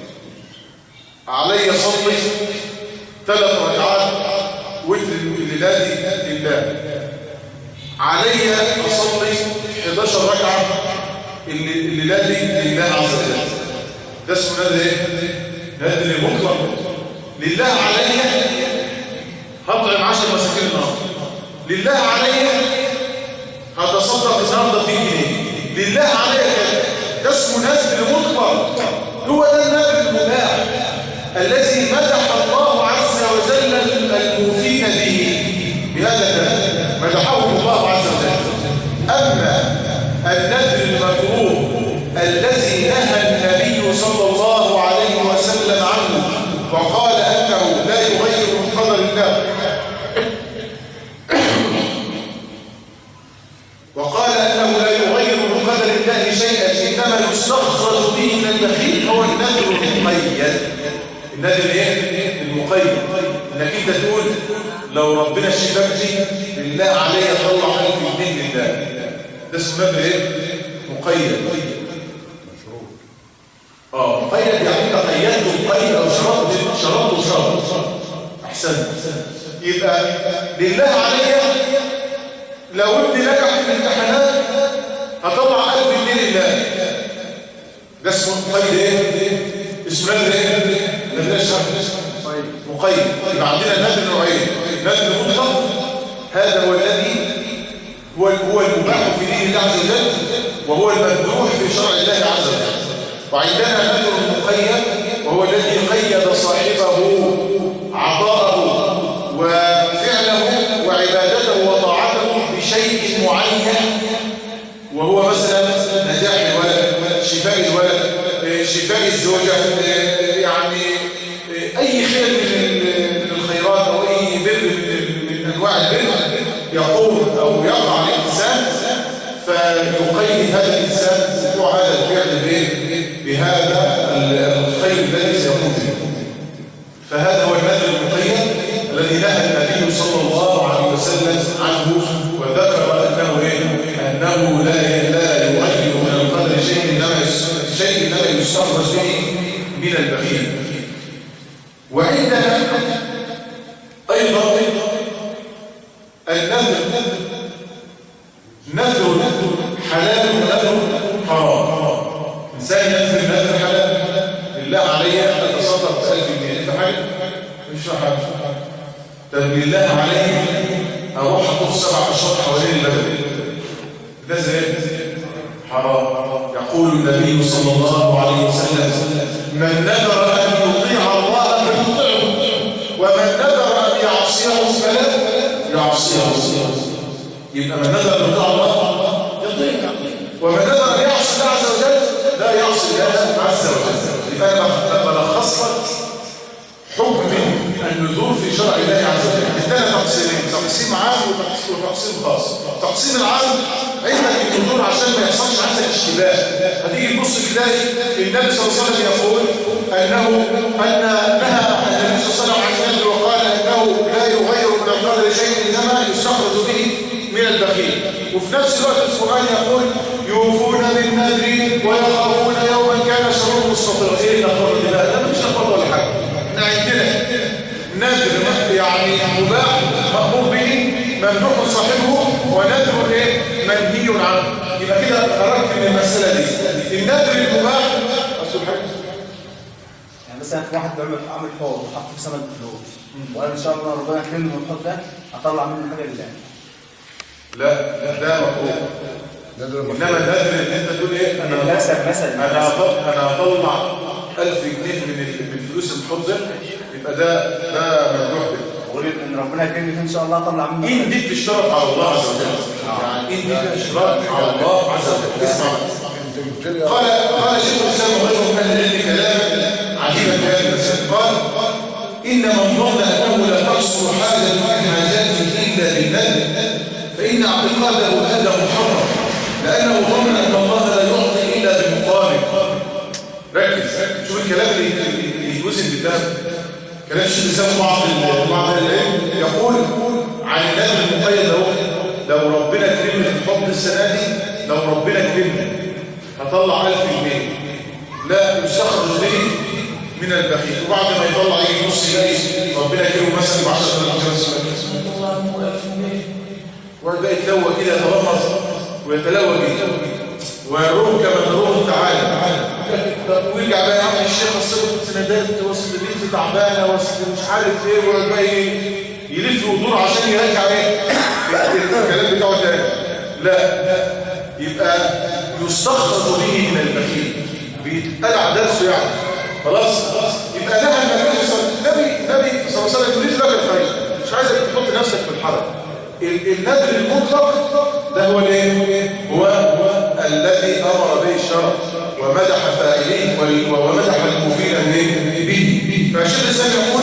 علي صلي 3 ركعات وتر الليله لله، علي اصلي 11 ركعه الليله لله عز وجل. ده اسمه نذر مطلق. لله علي هطعم 10 مساكين النهارده، لله علي هتصدق النهارده 2 جنيه، لله علي كذا. ده اسمه نذر مطلق. هو ده النذر المباح الذي مدح الله عز وجل الموفين به بهذا النذر، مدحهم الله عز وجل. اما النذر المكروه الذي نهى النبي صلى الله عليه وسلم عنه وقال أنه لا يغير من قدر الله، وقال أنه لا يغير من قدر الله شيئا إنما يستخرج به من البخيل، هو النذر المقيد. النذر المقيد انك انت تقول لو ربنا شفاك لله علي اطلع 1000 جنيه لله، ده اسمه نذر مقيد. مقيد يعني انت قيدته بقيد او شرطه شرط. احسن. يبقى لله علي لو ابني نجح في الامتحانات هطلع 1000 جنيه لله، ده اسمه مقيد. اسمه نذر مقيد. يبقى عندنا نذر نوعين: نذر مطلق، هذا هو الذي هو المباح في دين الله عز وجل، وهو الممدوح في شرع الله عز وجل. وعندنا نذر مقيد، وهو الذي قيد صاحبه عطاءه وفعله وعبادته وطاعته بشيء معين، وهو مثلا نجاح الولد، شفاء الولد، شفاء الزوجة، يعني أي خير من الخيرات أو أي بر من أنواع البر يقوم أو يقع الإنسان، فيقيد هذا الإنسان وقوع هذا الفعل بهذا الخير الذي سيقوم به. فهذا هو النذر المقيد الذي نهى النبي صلى الله عليه وسلم عنه، وذكر أنه لا يغير من القدر شيء إنما يستخرج به من البخيل. وعندنا أيضا النذر نذر حلال ونذر حرام. إنسان نذر حلال، بالله علي أن أتصدق ب1000 جنيه، أنت حاجة؟ مش حاجة. طب بالله علي أروح أطوف 7 أشهر حوالين البلد، ده زي حرام. يقول النبي صلى الله عليه وسلم: من نذر أن يطيع الله فليطيعه، ومن نذر أن يعصيه فلا يعصيه. يبقى من نذر أن يطيع الله يطيع، ومن نذر أن يعصي الله عز وجل لا يعصي الله عز وجل. يبقى أنا بلخص لك حكم النذور في شرع الله عز وجل. عندنا تقسيمين: تقسيم عام وتقسيم خاص. التقسيم العام عندك النذور عشان ما يحصلش عندك اشتباه. هتيجي تبص تلاقي النبي صلى الله عليه وسلم يقول ان نهى النبي صلى الله عليه وسلم عن النذر، وقال انه لا يغير من القدر شيء انما يستخرج به من البخيل. وفي نفس الوقت القران يقول: يوفون بالنذر ويخافون يوما كان شره مستطيرا. ايه النذر ده؟ مش نذر ولا حاجه. احنا عندنا نذر يعني مباح مأمور به ممنوع صاحبه، ونذر ايه؟ منهي عنه. يبقى كده خرجت من المساله دي. النذر المباح يعني مثلا في واحد عمل حوض وحط في سمك فلوس، وقال ان شاء الله ربنا يكرمني من الحوض ده اطلع منه حاجه لله. لا ده مكروه. انما النذر اللي انت تقول ايه؟ انا هطلع 1000 جنيه من فلوس الحوض ده، يبقى ده ممنوع به. ان ربنا يكرمني ان شاء الله اطلع منه. ان دي بتشترط على الله عز وجل، يعني ان دي بتشترط على الله عز وجل. اسمع قال شيخ الاسلام وغيره من اهل العلم كلاما عجيبا في هذا المسألة. قال: ان من ظن انه لا تحصل حاجه من حاجاته الا بالنذر فان اعتقاده هذا محرم، لانه ظن ان الله لا يعطي الا بمقابل. ركز شوف الكلام اللي يوزن بالذهب. كلام الشيخ الاسلام بعض العلم يقول عن النذر المقيد: لو ربنا كرمني في الحب السنه دي، لو ربنا كرمني هطلع 1000 جنيه، لا يستخرج لي من البخيل. وبعد ما يطلع يجي نص يلاقي ربنا كرمه مثلا ب 10,000 جنيه، ويبقى يتلوى كده، يتلمظ ويتلوى كده، ويروح كما نروح تعالى، ويرجع بقى يعمل الشيخ الصبح سندات وسط البنت تعبانه وسط مش عارف ايه، ويبقى يلف ويدور عشان يرجع ايه الكلام بتاعه تاني. لا، يبقى يستخرج به من البخيل، بيتقلع درسه يعني. خلاص يبقى نهى النبي صلى الله عليه وسلم يريد لك الخير، مش عايزك تحط نفسك في الحرج. النذر المطلق ده هو الايه؟ هو الذي امر به الشرع ومدح فاعليه ومدح المفيد به. فالشيخ الاسلام يقول: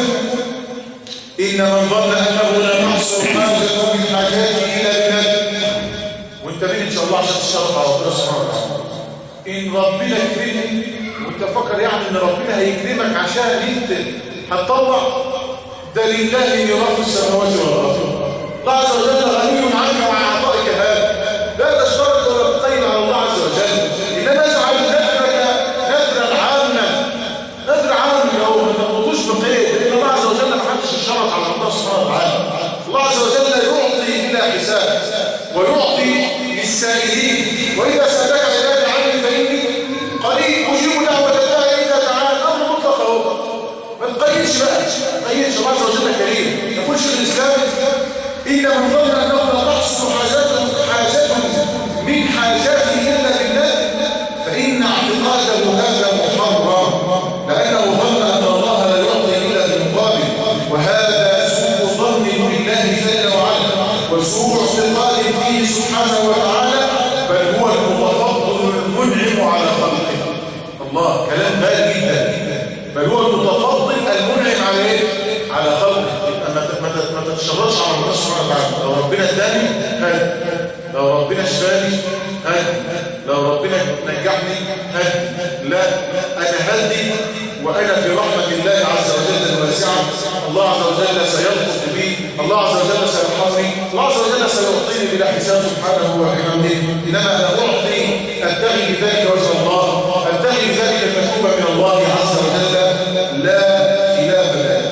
ان من ظن انه لا يحصل حاجه من حاجاته الا بالنذر. وانت مين ان شاء الله عشان تشرف على ربنا سبحانه وتعالى؟ ان ربنا كرمك وانت فكر يعني ان ربنا هيكرمك عشان انت هتطلع، ده لله ميراث السماوات والارض. الله عز وجل غني عنك وعن عطائك هذا، لا تشترط ولا تقيم على الله عز وجل. انما اجعل نذرك نذرا عاما، نذر عام لو ما تربطوش بقيد، لان الله عز وجل ما حدش اشترط على الله سبحانه وتعالى. الله عز وجل يعطي بلا حساب ويعطي للسائلين. واذا سالك عبادي عني فاني قريب اجيب دعوه الداعي اذا دعان. امر مطلق اهو، ما تقيدش بقى، ما تقيدش. الله عز وجل كريم. يقول شيخ الاسلام: إن من ظن أنه لا تحصل حاجته كلام غالي جدا، بل هو المتفضل المنعم على ايه؟ على خلقه. ما تتشرطش على ربنا سبحانه وتعالى. لو ربنا اداني هات، لو ربنا شفاني هات، لو ربنا نجحني هات. لا، انا هدي وانا في رحمه الله عز وجل الواسعه. الله عز وجل سيلطف بي، الله عز وجل سيرحمني، الله عز وجل سيعطيني بلا حساب سبحانه وبحمده. انما انا اعطي ابتغي بذلك وجه الله، ابتغي بذلك المثوبه من الله عز وجل، لا خلاف ذلك.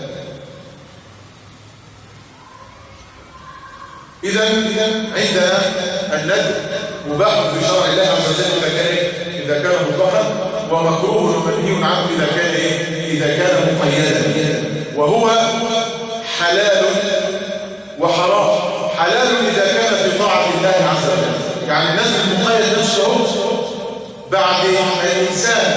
إذا عندنا الندب مباح في شرع الله عز وجل إذا كان مطلقا، ومكروه ومنهي عنه إذا كان مقيدا، وهو حلال وحرام. حلال إذا كان في طاعة الله عز وجل، يعني الناس المقيد نفسه بعد الإنسان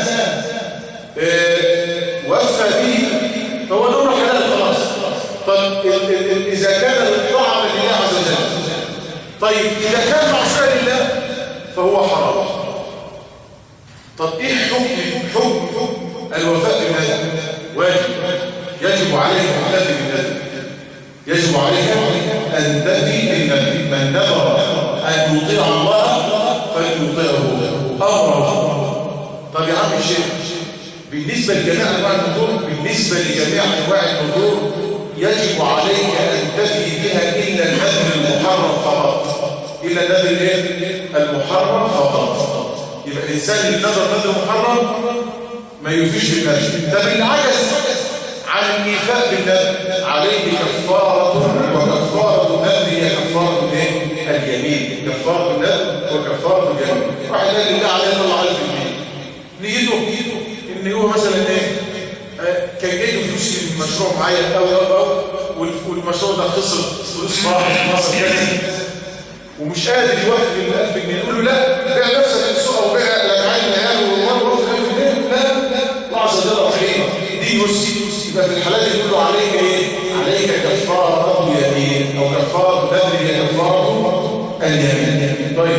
وفى به فهو نور حلال خلاص. طب إذا كان الطاعة لله عز وجل، طيب إذا كان معصية لله فهو حرام. طب إيه حكم الوفاء بالنذر؟ واجب، يجب عليك أن تفي بالنذر، يجب عليك أن تفي بالنذر. من نذر أن يطيع الله فليطيعه أمره. طب يا عم الشيخ، بالنسبة لجميع أنواع النذور، بالنسبة لجميع أنواع النذور يجب عليك أن تفي بها إلا النذر المحرم فقط، إلا النذر المحرم فقط. يبقى الإنسان اللي نذر محرم ما يفيش بالنذر. طب اللي عجز عن الإيفاء بالنذر عليه كفارة، وكفارة النذر هي كفارة اليمين. كفارة النذر وكفارة اليمين. واحد قال لله عليه يطلع 1000 جنيه، نيته إن هو مثلا إيه؟ كان جاي فلوس في مشروع معين أو والمشروع ده خسر فلوس راحت مصر كذا، ومش قادر يوفي بال1000 جنيه. يقول له لا، بيع نفسك في السوق او بيع لجعان العيال ووفي 1000 جنيه. لا، الله عز وجل رحيم، دي يوسي. يبقى في الحالات دي يقول له عليك ايه؟ عليك كفاره يمين، او كفاره نذر هي كفاره اليمين. طيب،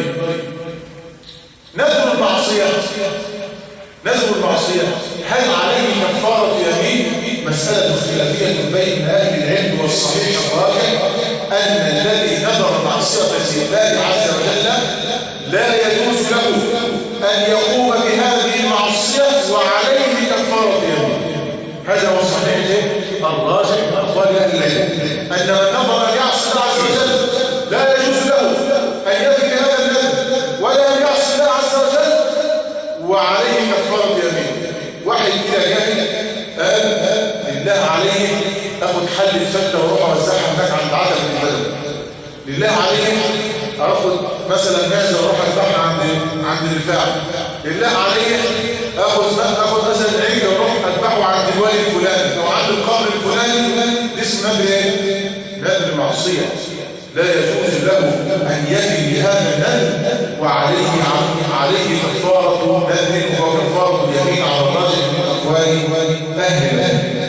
نذر المعصيه، نذر المعصيه هل عليه كفاره يمين؟ مسألة خلافية بين أهل العلم، والصحيح الراجح أن الذي نذر معصية الله عز وجل لا يجوز له أن يقوم بهذه المعصية وعليه كفارة يمين. هذا هو الصحيح الراجح من أقوال أهل العلم، أن من نذر أن يعصي الله عز وجل لا يجوز له أن يفي بهذا النذر ولا أن يعصي الله عز وجل وعليه كفارة يمين. واحد كده جاهل قال لله عليه اخد حل الفته واروح اوزعها هناك عند عتبه البلد، لله عليه اخد مثلا ماذا واروح اذبحها عند الرفاعي، لله عليه اخد مثلا عجل واروح اذبحه عند الوالي الفلاني او عند القبر الفلاني. دي اسمها ايه؟ نذر معصيه، لا يجوز له ان يفي بهذا النذر وعليه كفاره نذر وكفاره اليمين على الراجح من اقوال اهل العلم.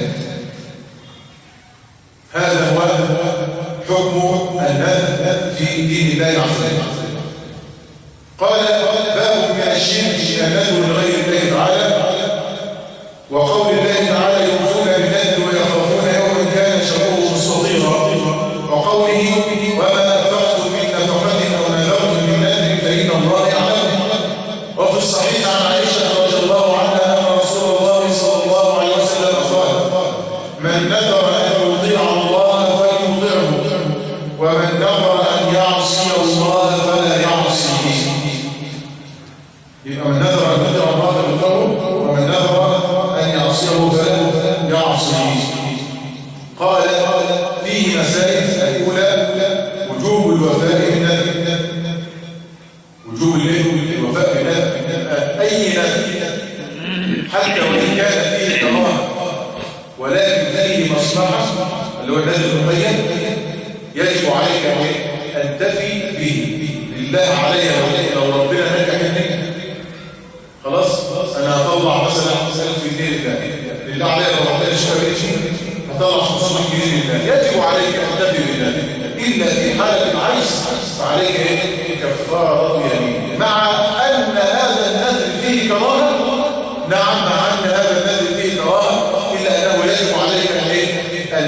هذا هو حكم النذر في دين الله عز وجل. قال باب من الشرك النذر لغير الله تعالى، وقول الله تعالى يوفون بالنذر ويخافون يوما كان شره مستطيرا، وقوله وما أنفقتم من نفقة أو نذرتم من نذر فإن الله يعلم. وفي الصحيح عن عائشة رضي الله عنها أن رسول الله صلى الله عليه وسلم قال من نذر أن يطيع الله فليطيعه، ومن نذر أن يعصي الله فلا يعصيه. يبقى من نذر أن يطيع الله فليطيعه، ومن نذر أن يعصيه فلا يعصيه. قال فيه مسائل. الأولى وجوب الوفاء بالنذر، وجوب الوفاء بالنذر، أي نذر حتى وإن كان فيه كراهة ولكن فيه مصلحة، اللي هو النذر المقيد، يجب عليك أن تفي به. لله علي لو ربنا نجحني خلاص أنا هطلع مثلا 1000 جنيه لله علي، لو ربنا شفى هطلع 500 جنيه لله، يجب عليك أن تفي بالله. إلا في حالة العجز فعليك كفارة يمين، مع أن هذا النذر فيه كراهة. نعم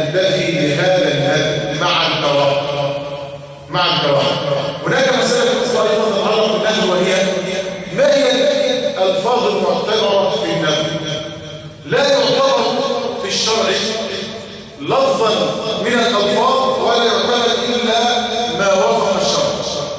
أنتفي بهذا الندب مع الكراهة. مع الكراهة. هناك مسألة أخرى أيضا تتعلق بالندب، وهي ما هي الألفاظ المعتبرة في الندب؟ لا يعتبر في الشرع لفظا من الألفاظ ولا يعتبر إلا ما وافق الشرع.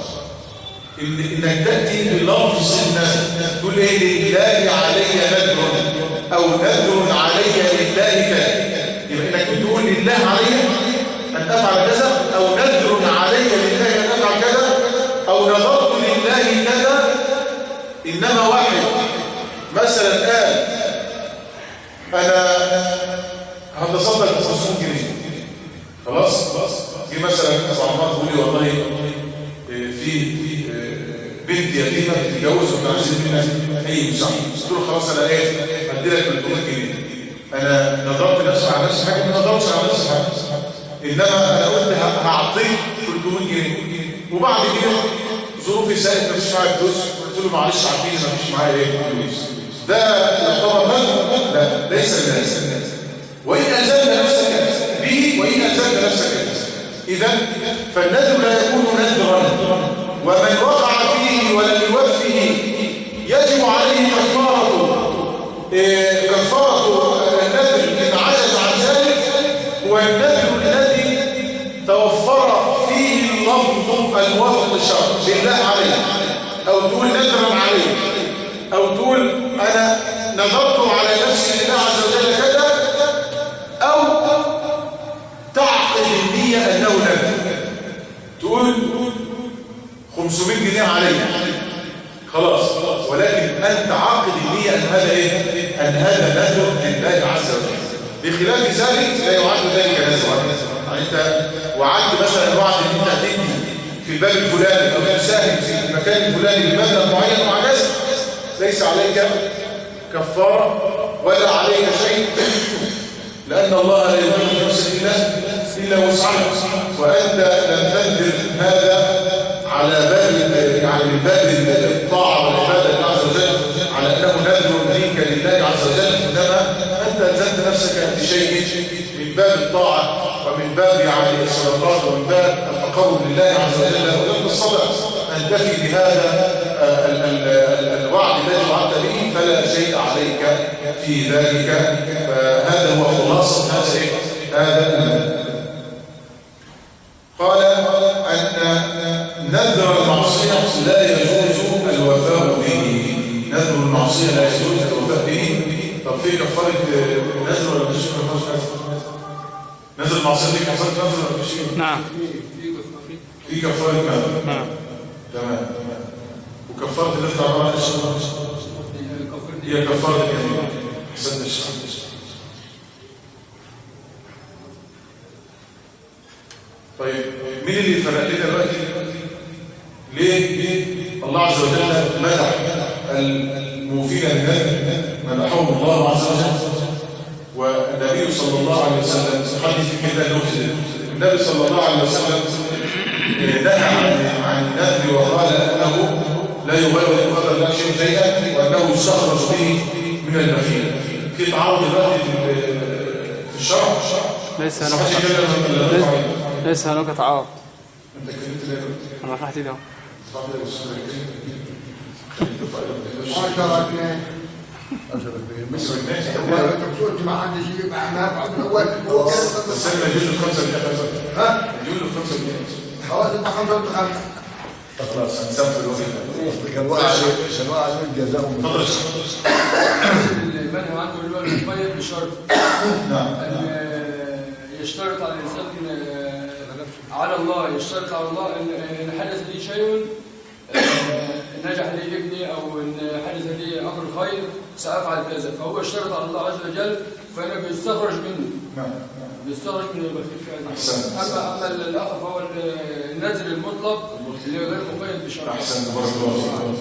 إنك تأتي بلفظ الندب تقول إيه؟ لله علي ندر، أو ندر علي لله كذا. يبقى إنك تقول لله علي أن أفعل كذا، أو ندر علي لله أن أفعل كذا، أو نظرت لله كذا. إنما واحد مثلا قال أنا هتصدق ب 500 جنيه، خلاص جه مثلا صاحبها تقول لي والله في بنت يتيمه بتتجوز وما عايزين منها اي مساعده. قلت له خلاص انا ايه هدي لك 300 جنيه. انا نظرت نفسي على نفسي حاجه، ما نظرتش على نفسي حاجه، انما انا قلت هعطيك 300 جنيه. وبعد كده ظروفي ساءت مفيش معايا فلوس، قلت له معلش عارفين مفيش معايا ايه فلوس. ده يعتبر ندر؟ لا، ليس الناس. وإن ألزمت نفسك به وإن ألزمت نفسك به. إذا فالندر لا يكون ندرا، ومن وقع فيه ولم يوفه يجب عليه كفارة الندر إن عجز عن ذلك. والندر الذي توفر فيه اللفظ الموافق للشرع، بالله عليه، أو تقول ندرا عليه، أو تقول أنا نظرت على نفسي لله عز وجل كذا، أو تعقد النية أنه ندر. تقول 500 جنيه علي خلاص، ولكن أنت عاقد النية أن هذا إيه؟ أن هذا ندر لله عز وجل. بخلاف ذلك لا يعد ذلك نذرا. يعني أنت وعدت مثلا وعد أن أنت هتدي في الباب الفلاني أو تساهم في المكان الفلاني بمبلغ معين وعجزت، ليس عليك كفارة ولا عليك شيء، لأن الله لا يكلف نفسا إلا وسعها. وأنت لم تندر هذا على باب الطاعة والعبادة لله عز وجل، على أنه ندر منك لله عز وجل، إنما أنت ألزمت نفسك بشيء من باب الطاعة ومن باب الصدقات ومن باب التقرب لله عز وجل. ولم الصدق أنتفي بهذا الوعد الذي وعدت به، فلا شيء عليك في ذلك. فهذا هو خلاصة هذا. قال أن نذر المعصية لا يجوز الوفاء به. نذر المعصية لا يجوز الوفاء به. طب في كفارة نذر ولا مش كفارة نذر؟ نذر المعصية في كفارة نذر ولا مش؟ نعم في كفارة نذر. نعم تمام. وكفارة النذر عبارة عن الشرع هي كفارة اليمين. أحسنت الشرع. طيب مين اللي يفرق لنا دلوقتي؟ ليه الله عز وجل مدح الموفين بالنذر؟ مدحهم الله عز وجل، والنبي صلى الله عليه وسلم حديث كده نوجد النبي صلى الله عليه وسلم نهى عن النذر وقال انه لا يغير قدر الله شيئا، وانه يستخرج به من البخيل. في تعارض دلوقتي في الشرع؟ ليس هناك تعارض. انت كلمت ليه؟ انا رفعت ايدي اهو. قلت ما حدش يجيب احنا هو بس انا اجيب له 5 جنيه. ها؟ اجيب له 5 جنيه. خلاص انت 5 خلاص هنسافر الوظيفه. كان واقع عليه الجزاء. اتفضل. المنهج عنده اللي هو المقيد بشرط. نعم. يشترط على الانسان على الله، يشترط على الله ان حدث لي شيء نجح لي ابني، او ان حدث لي امر خير سافعل كذا، فهو يشترط على الله عز وجل، فانا بيستخرج منه. نعم. بيستخرج من البخيل. اما الاخر فهو النذر المطلق اللي غير مقيد بشرط. احسن. بارك الله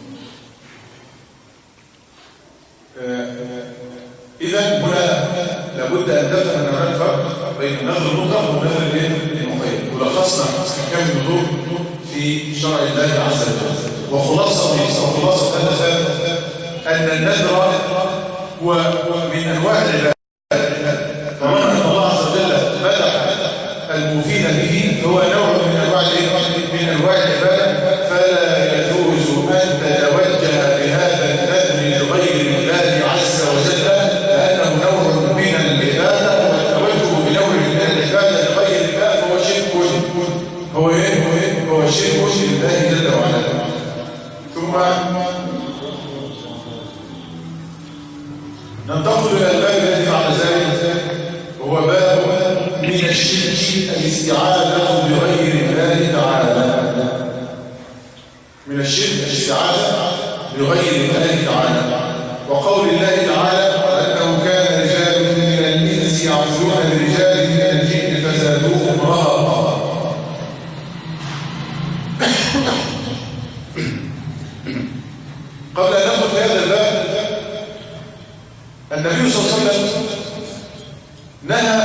فيك. اذا هنا لابد ان تفهم ان هناك فرق بين النذر المطلق والنذر المقيد، ولخصنا كم نذور في شرع الله عز وجل. وخلاصه هذا ان النذر هو من انواع العبادات. طالما ان الله عز وجل المفيدة به فهو نوع من أنواع العبادة، فلا يجوز أن تتوجه بهذا النذر لغير الله عز وجل، لأنه نوع من العبادة، والتوجه بنوع من العبادة لغير الله فهو شرك. هو شرك لله جل وعلا. ثم ننتقل إلى الباب الذي بعد ذلك، وهو باب من الشرك الاستعاذة بغير الله تعالى. من الشرك الاستعاذة بغير الله تعالى، وقول الله تعالى أنه كان رجال من الإنس يعوذون برجال من الجن فزادوهم رهقا. قبل أن ندخل في هذا الباب، النبي صلى الله عليه وسلم نهى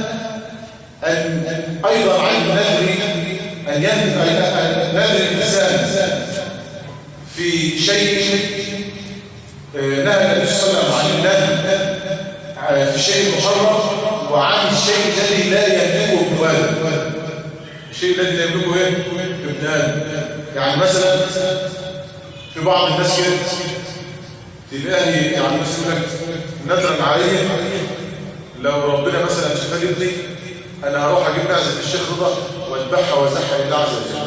أيضا عن النذر، أن نذر الإنسان في شيء. نهى النبي صلى الله عليه وسلم عن النذر في شيء محرم، وعن الشيء الذي لا يملكه ابن آدم. الشيء الذي لا يملكه ابن آدم، يعني مثلا في بعض الناس كده تلاقي يعني يقول لك نذرا عليه، لو ربنا مثلا شفى لي ابني انا هروح اجيب معزه الشيخ رضا واذبحها وازحها لله عز وجل.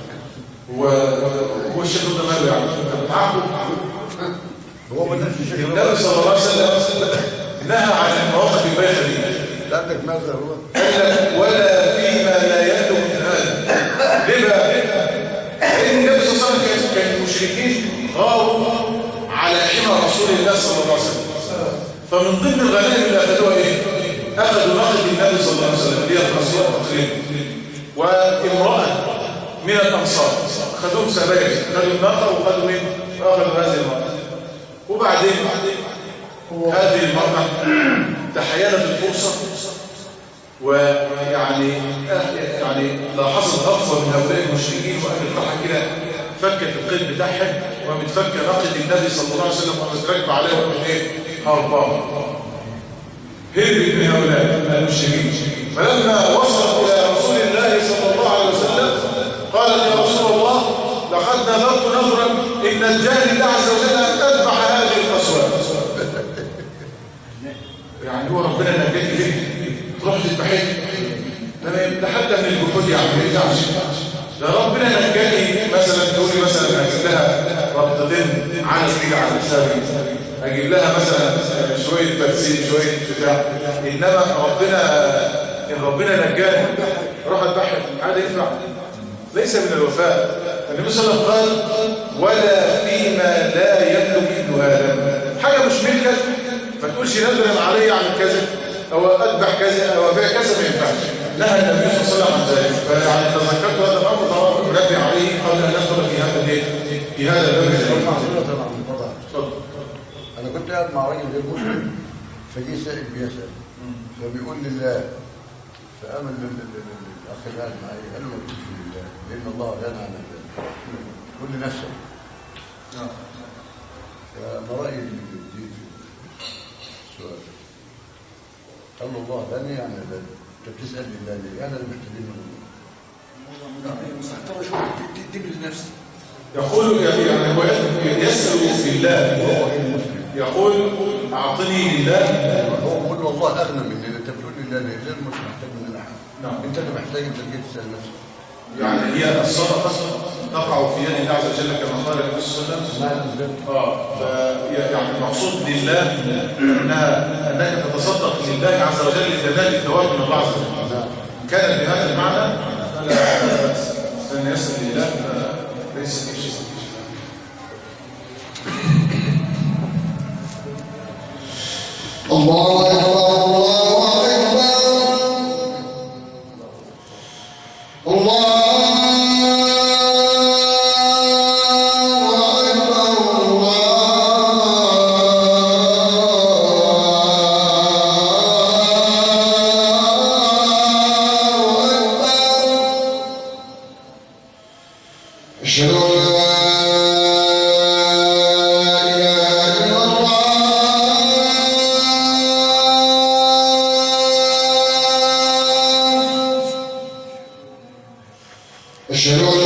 هو الشيخ رضا ماله يعني؟ انت بتعاقبه؟ هو ما نفس الشيء. النبي صلى الله عليه وسلم نهى عن المواقف البايخه دي. لا عندك ماذا هو؟ ولا فيما لا يملك من هذا. ليه بقى؟ لان النبي صلى الله عليه وسلم كان المشركين غاروا على حمى رسول الله صلى الله عليه وسلم، فمن ضمن الغنائم اللي اخذوها ايه؟ اخذوا ناقه النبي صلى الله عليه وسلم اللي هي القصوى وامراه من الانصار، اخذوهم سبايا، اخذوا الناقه واخذوا مين؟ واخذوا هذه المراه. وبعدين هذه المراه تحيلت الفرصه، ويعني لاحظت غفوه من هؤلاء المشركين، وقامت راحه كده فكت القيد بتاعهم، ومتفكه ناقه النبي صلى الله عليه وسلم، وقامت راكبه عليها وقامت ايه؟ هربانه. هربت من هؤلاء المشركين. فلما وصلت الى رسول الله صلى الله عليه وسلم قالت يا رسول الله لقد نذرت نذرا ان نجاني الله عز وجل ان اذبح هذه القصوى. يعني هو ربنا نجاك ليه؟ تروح تذبحيه؟ ده حتى من الجحود يعني ما ينفعش. ده ربنا نجاني مثلا تقول لي مثلا اجيب لها ربطتين على سريع على حسابي، اجيب لها مثلا شويه برسيم شويه بتاع، انما ربنا نجاني اروح اذبحها، عادي ينفع؟ ليس من الوفاء. النبي صلى الله عليه وسلم قال ولا فيما لا يملك ابن ادم. حاجه مش ملكك ما تقولش نذرا علي عن كذا او اذبح كذا او ابيع كذا، ما ينفعش. نهى النبي صلى الله عليه وسلم عن ذلك. فيعني تذكرت هذا الامر طبعا نبي عليه قبل ان ندخل في هذا الايه؟ في هذا الباب. انا كنت قاعد مع راجل غير مسلم، فجي سائل بيسال، فبيقول لله، فقام الاخ اللي قاعد معايا قال له ما تقولش لله لان الله غنى عن ذلك، كل نفسه. فما رايي في السؤال؟ قال له الله غني عن ذلك، انت بتسال لله ليه؟ انا اللي محتاجين منه. يقول يعني هو يسأل بالله، يقول أعطني لله. هو بيقول والله أغنى مني، أنت بتقول لله ليه؟ غير مش محتاج مننا حاجة. أنت اللي محتاج، أنت اللي تسأل نفسك. يعني هي الصدقة تقع في يد الله عز وجل كما قال النبي صلى الله عليه وسلم. يعني المقصود لله أنك تتصدق لله عز وجل لتنال الثواب من الله عز وجل. كان بهذا المعنى فلا بأس أن يسأل لله، ليس في شيء. الله أكبر الله أكبر الله أشهد أن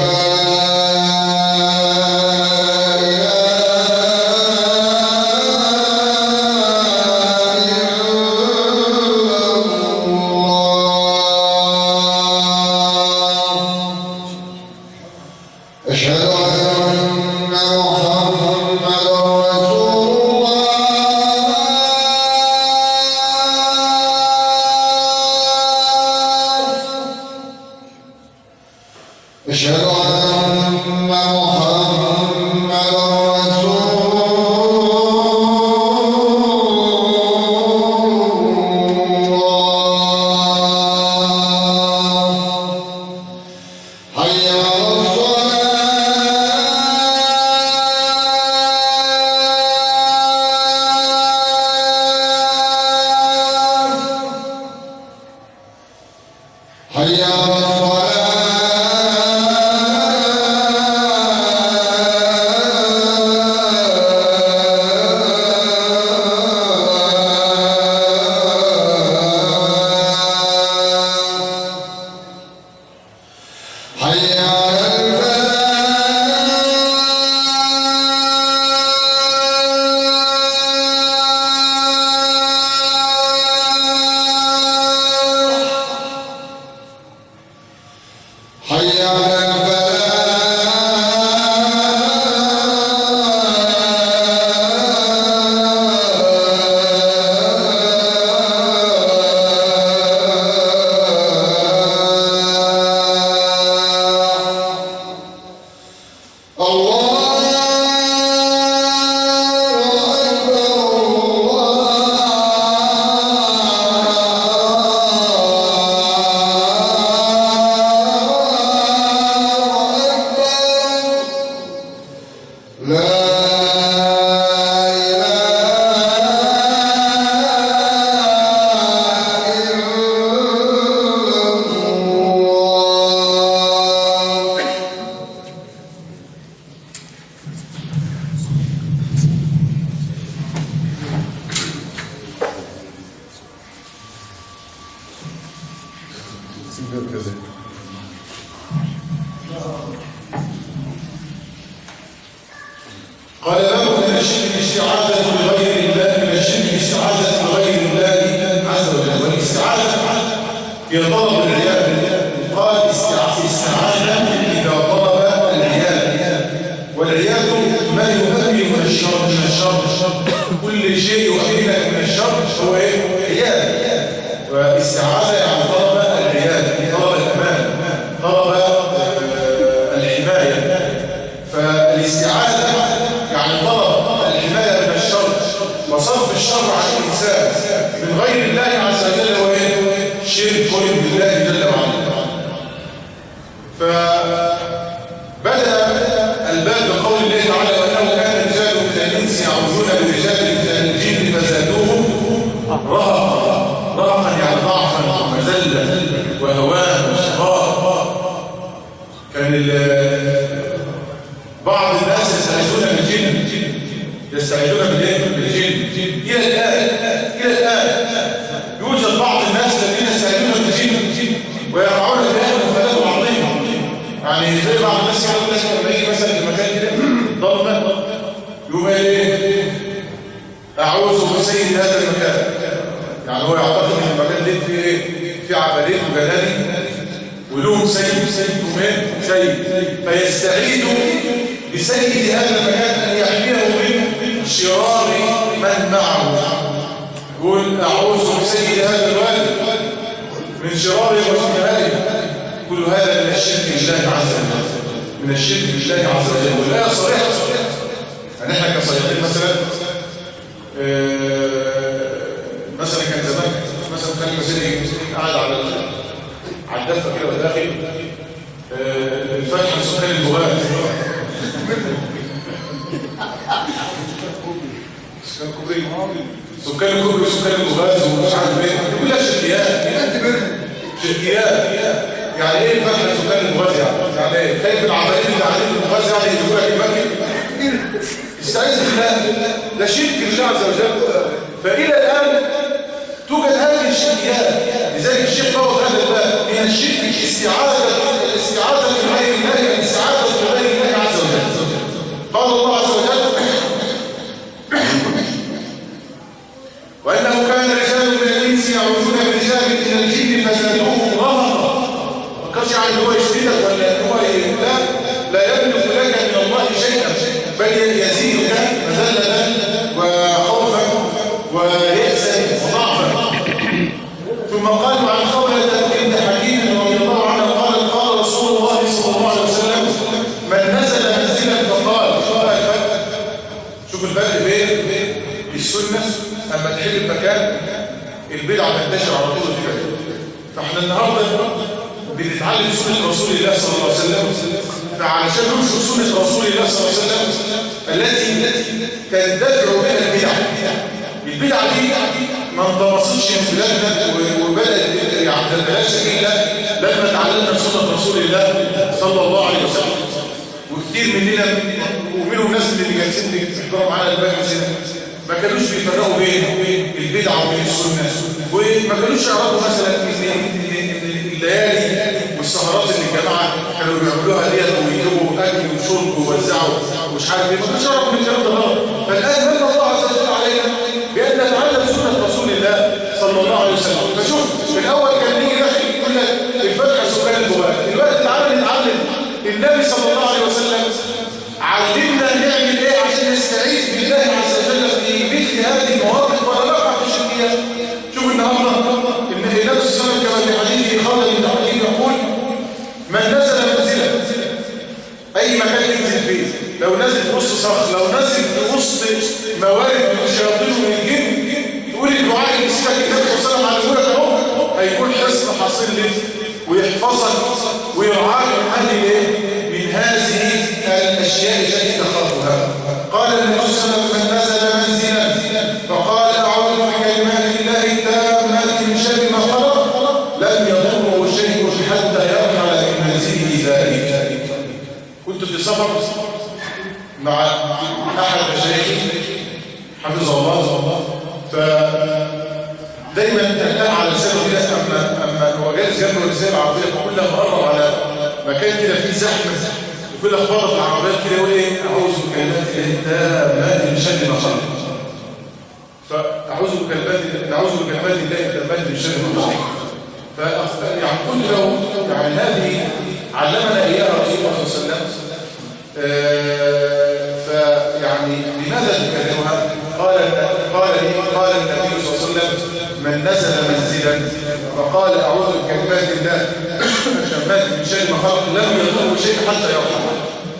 قال له من الشرك الاستعاذة بغير الله، من الشرك الاستعاذة بغير الله عز وجل، والاستعاذة هي طلب العياذ. قال استعاذة إذا طلب العياذ، والعياذ ما يؤمن من الشر، كل شيء يؤمنك من الشر هو عياذ. والاستعاذة يعني طلب العياذ، طلب الأمان، طلب الحماية. فالاستعاذة يعني طلب الحماية من الشر وصرف الشر عن الإنسان من غير الله عز وجل، هو شرك بالله جل وعلا. فبدأ الباب بقول الله تعالى: وأنه كان رجال من الإنس يعوذون برجال من الجن فزادوهم رهقا، يعني ضعفا ومذلة وهوان وشقاء. كان بعض الناس يستعيذون بالجن إلى الآن يوجد بعض الناس الذين يستعيذون بالجن ويقعون في هذه المفادات العظيمة. يعني زي بعض الناس يقول لك لما يجي مثلا في مكان كده ضلمة يقول ايه؟ أعوذ بسيد هذا المكان. يعني هو يعتقد ان المكان ده فيه ايه؟ فيه عفاريت وجلالي ولهم سيد فيستعيد بسيد هذا المكان أن يحميه من شرار من معه. يقول أعوذ بسيد هذا الوالد من شرار وجهاله. كل هذا من الشرك بالله عز وجل، من الشرك بالله عز وجل. والآية صريحة. يعني احنا كصيادين مثلا كان زمان مثلا كان المسيري قاعد على الدفة كده وداخل الفتح سكان البغاز، سكان الكوبري وسكان البغاز ومش عارف ايه، كلها شركيات. يعني ايه الفتح سكان البغاز؟ يعني ايه؟ خايف العمالين اللي قاعدين في البغاز يعني يجيبوا لك المكن؟ استعيذ بالله، ده شرك بالله عز وجل. فإلى الآن توجد هذه الشركيات. لذلك الشيخ روى هذا الباب من الشرك الاستعاذة في غير الله البدعة ان هو يشترك ولا ان هو لا يملك لك من الله شيئا، بل يزيدك مذلة وخوفا ويأسا وضعفا. ثم قالوا عن خولة بنت حكيم رضي الله عنها قالت قال رسول الله صلى الله عليه وسلم من نزل منزلا فقال شوف الفرق بين السنة اما تحل المكان البدعة تنتشر على طول في بالك. فاحنا النهارده بنتعلم سنة رسول الله صلى الله عليه وسلم، فعلشان ننشر سنة رسول الله صلى الله عليه وسلم التي تندفع بها البدع دي ما انطمستش من بلادنا وبدأت يعني تتلاشى إلا لما تعلمنا سنة رسول الله صلى الله عليه وسلم. وكثير مننا ومنهم ناس اللي جالسين بيحضروا معانا المجلس ما كانوش بيفرقوا بين البدعة وبين السنة، وما كانوش يعرفوا مثلا الليالي والسهرات اللي الجماعة كانوا بيعملوها ديت ويجيبوا أكل وشرب ووزعوا ومش عارف ايه، ما كانوش يعرفوا من الكلام ده غلط. فالآن من الله عز وجل علينا بأن نتعلم سنة رسول الله صلى الله عليه وسلم. فشوف الأول كان نيجي داخل يقول لك الفتحة سكان البواب، دلوقتي تعالى نتعلم النبي صلى الله عليه وسلم علمنا نعمل ايه عشان نستعيذ بالله عز وجل في مثل هذه المواقف ولا نقع في شركيات. شوف النهارده ان النبي صلى الله عليه وسلم كما في حديث خالد بن حكيم يقول من نزل منزلا اي مكان ينزل فيه، لو نزل في وسط صخر، لو نزل في وسط موارد من الشياطين والجن، تقول الدعاء اللي سيدك النبي صلى الله عليه وسلم على اهو هيكون حصن حصين لك ويحفظك ويرعاك من هذه الاشياء التي تخافها. قال النبي صلى الله عليه وسلم من نزل منزلا فقال اعوذ بكلمات الله التامات من شر ما خلق لم يضره شيء حتى يرحل من منزله ذلك. كنت في سفر مع احد مشايخي حفظه الله، فدايما كان على لسانه كده اما هو جالس جنبه رساله عربيه، فكل ما قرب على مكان كده فيه زحمه وفي لخبطه في العربيات كده يقول ايه اعوذ بكلمات الله التامات من شر ما خلق. فاعوذ بكلمات الله التامات من شر ما خلق. يعني قلت له يعني هذه علمنا اياها رسول الله صلى الله عليه وسلم، فيعني لماذا تكررها؟ قال النبي صلى الله عليه وسلم من نزل منزلا فقال اعوذ بكلمات الله التامات من شر ما خلق لم يضره شيء حتى يرحمه.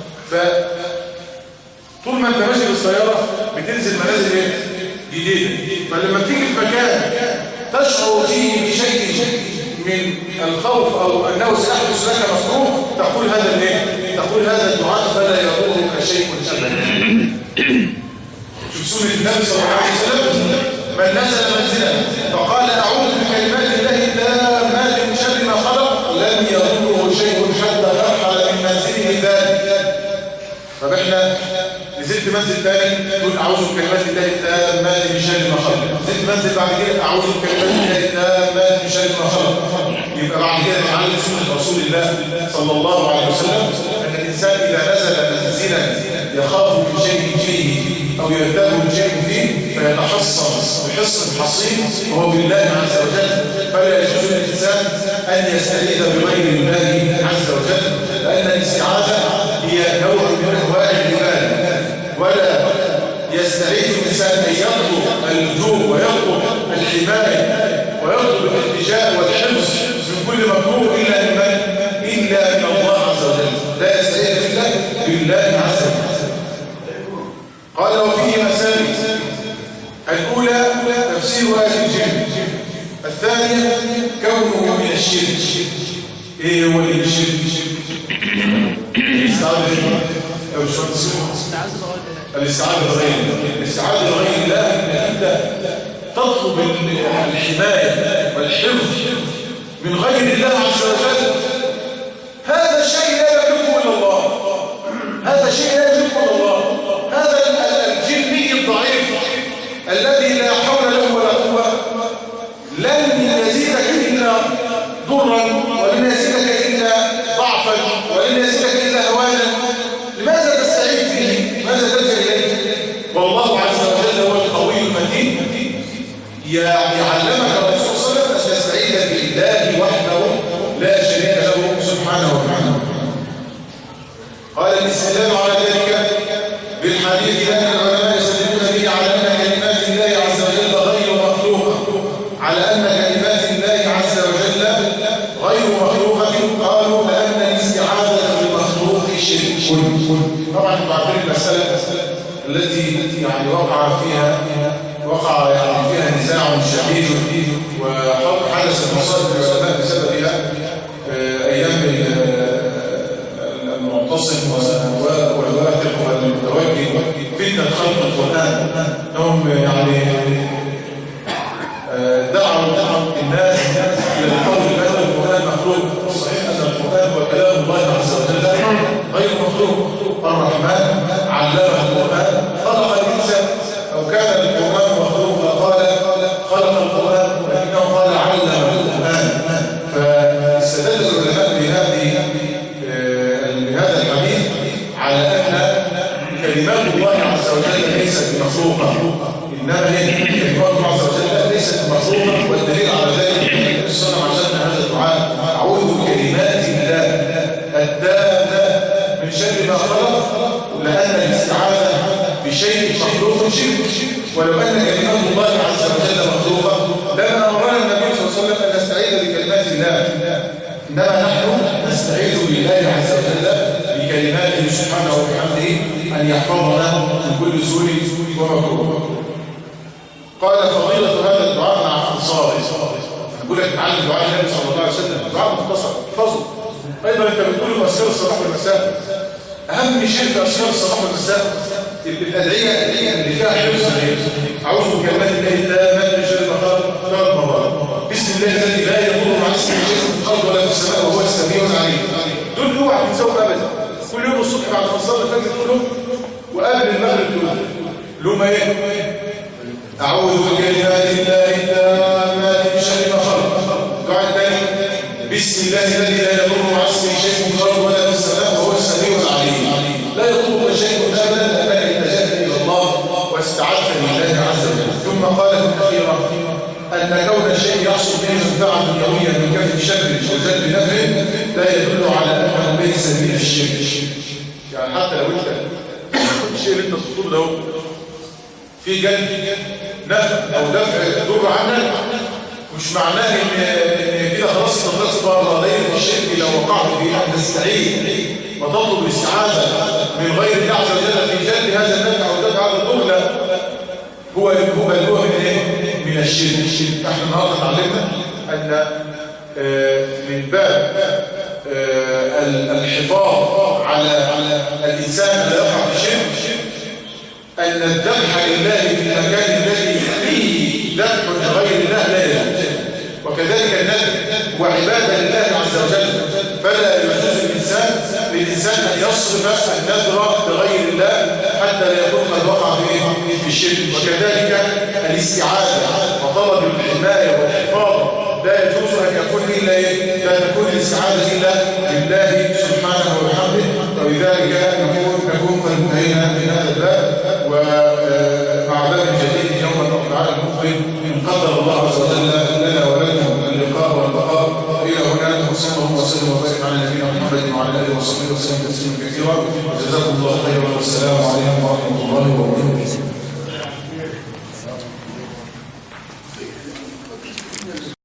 فطول ما انت ماشي بالسياره بتنزل منازل ايه؟ جديده، فلما بتيجي في مكان تشعر فيه بشيء من الخوف او انه سيحدث لك مكروه تقول هذا الايه؟ تقول هذا الدعاء فلا يضرك شيء ابدا. شوف سنة النبي صلى الله عليه وسلم من نزل منزلا فقال اعوذ بكلمات الله التامات من شر ما خلق لم يضره شيء حتى يرحل من منزله ذلك. طب احنا نزلت منزل ثاني تقول اعوذ بكلمات الله التامات من شر ما خلق، نزلت منزل بعد كده اعوذ بكلمات الله التامات من شر ما خلق. يبقى بعد كده نتعلم سنة رسول الله صلى الله عليه وسلم ان الانسان اذا نزل منزلا يخاف من شيء فيه او يرتاب من شيء فيه فيتحصن بحصن حصين وهو بالله عز وجل. فلا يجوز للانسان ان يستعيذ بغير الله عز وجل، لان الاستعاذه هي نوع من انواع العباده، ولا يستعيذ الانسان ان يطلب اللجوء ويطلب الحمايه ويطلب الالتجاء والحفظ من كل مكروه الا من الله عز وجل، لا يستعيذ الا بالله عز وجل. قال وفيه مسائل: الاولى تفسير آية الجن، الثانيه كونه من الشرك. ايه هو الشرك؟ الاستعاذة بغير الله انت تطلب الحماية والحفظ من غير الله عز وجل. هذا شيء لا يملكه الا الله، هذا شيء لا يملكه الا الله. هذا الجني الضعيف الذي لا حول له ولا قوة لن يزيدك الا ضرا، ولن يزيدك الا ضعفا، ولن يزيدك الا هوانا. لماذا تستعين فيه؟ ماذا تلجأ اليه؟ والله عز وجل هو القوي المتين. يعلمك الرسول صلى الله عليه وسلم طبعا انتم عارفين المسألة التي يعني وقع يعني فيها نزاع شديد وحدث مصائب العلماء بسببها أيام المعتصم والواثق والمتوكل فتنة خلق القرآن. هم يعني دعوا الناس إلى القول بأن القرآن مخلوق. صحيح أن القرآن هو كلام الله عز وجل غير مخلوق. الرحمن علم القرآن خلق الإنسان، أو كان القرآن مخلوق فقال خلق القرآن، ولكنه قال علم القرآن. فاستدل العلماء بهذا الحديث على أن كلمات الله عز وجل ليست بمخلوقة، إنما هي كلمات الله عز وجل ليست بمخلوقة. والدليل على ذلك النبي صلى الله عليه وسلم هذا الدعاء: أعوذ بكلمات الله التامة من شر ما خلق. لأن الاستعاذة بشيء مخلوق شرك، ولو أن كلمات الله عز وجل مخلوقة لما أمرنا النبي صلى الله عليه وسلم أن نستعيذ بكلمات الله، إنما نحن نستعيذ بالله عز وجل بكلماته سبحانه وبحمده أن يحفظنا من كل سوء ومكروه. قال فضيلة هذا الدعاء مع اختصاره. أقول لك تعلم دعاء النبي صلى الله عليه وسلم، دعاء مختصر احفظه. أيضا أنت بتقول له أذكار الصباح والمساء. أهم شيء في أذكار الصباح والمساء الأدعية اللي فيها حفظ غير. أعوذ بكلمات الله التامة من شر ما خلق 3 مرات. بسم الله الذي لا يضر مع اسمه شيء في الأرض ولا في السماء وهو السميع العليم. دول اوعى تنساهم أبدا. كل يوم الصبح بعد ما تصلي الفجر تقولهم، وقبل المغرب تقولهم. لهم إيه؟ أعوذ بكلمات الله التامة من شر ما خلق. دعاء الثاني: بسم الله الذي لا يضر مع اسمه شيء في الأرض ولا في السماء وهو السميع العليم. لا يضرك شيء أبدا لأنك التجأت إلى الله واستعذت بالله عز وجل. ثم قال في الأخيرة أن كون الشيء يحصل به منفعة دنيوية من كف شر وجلب نفع لا يدل على أنه ليس من الشرك. يعني حتى لو أنت الشيء اللي أنت تطلب له في جلب نفع أو دفع ضر عنك، مش معناه ان كده خلاص تطلق بره دايره الشرك. لو وقعت في ان تستعين وتطلب الاستعاذه من غير الله عز وجل في جلب هذا النفع او دفع هذا الضر، لا، هو من ايه؟ من الشرك. احنا النهارده اتعلمنا ان من باب الحفاظ على الانسان لا يقع في شرك ان الذبح لله في المكان الذي فيه ذبح لغير الله لا يجوز. وكذلك النذر هو عباده لله عز وجل، فلا يجوز للانسان ان يصرف النذر لغير الله حتى لا يكون قد وقع في الشرك. وكذلك الاستعاذه وطلب الحمايه والحفاظ لا يجوز ان يكون لا تكون الاستعاذه الا بالله سبحانه وبحمده. وبذلك نكون قد انتهينا من هذا الباب، ومع باب جديد يوم الله تعالى المقبل ان قدر الله عز وجل لنا ولكم اللقاء والبقاء. الى هنا وصلى الله وسلم وبارك على نبينا محمد وعلى اله وصحبه وسلم تسليما كثيرا. جزاكم الله خيرا والسلام عليكم ورحمه الله وبركاته.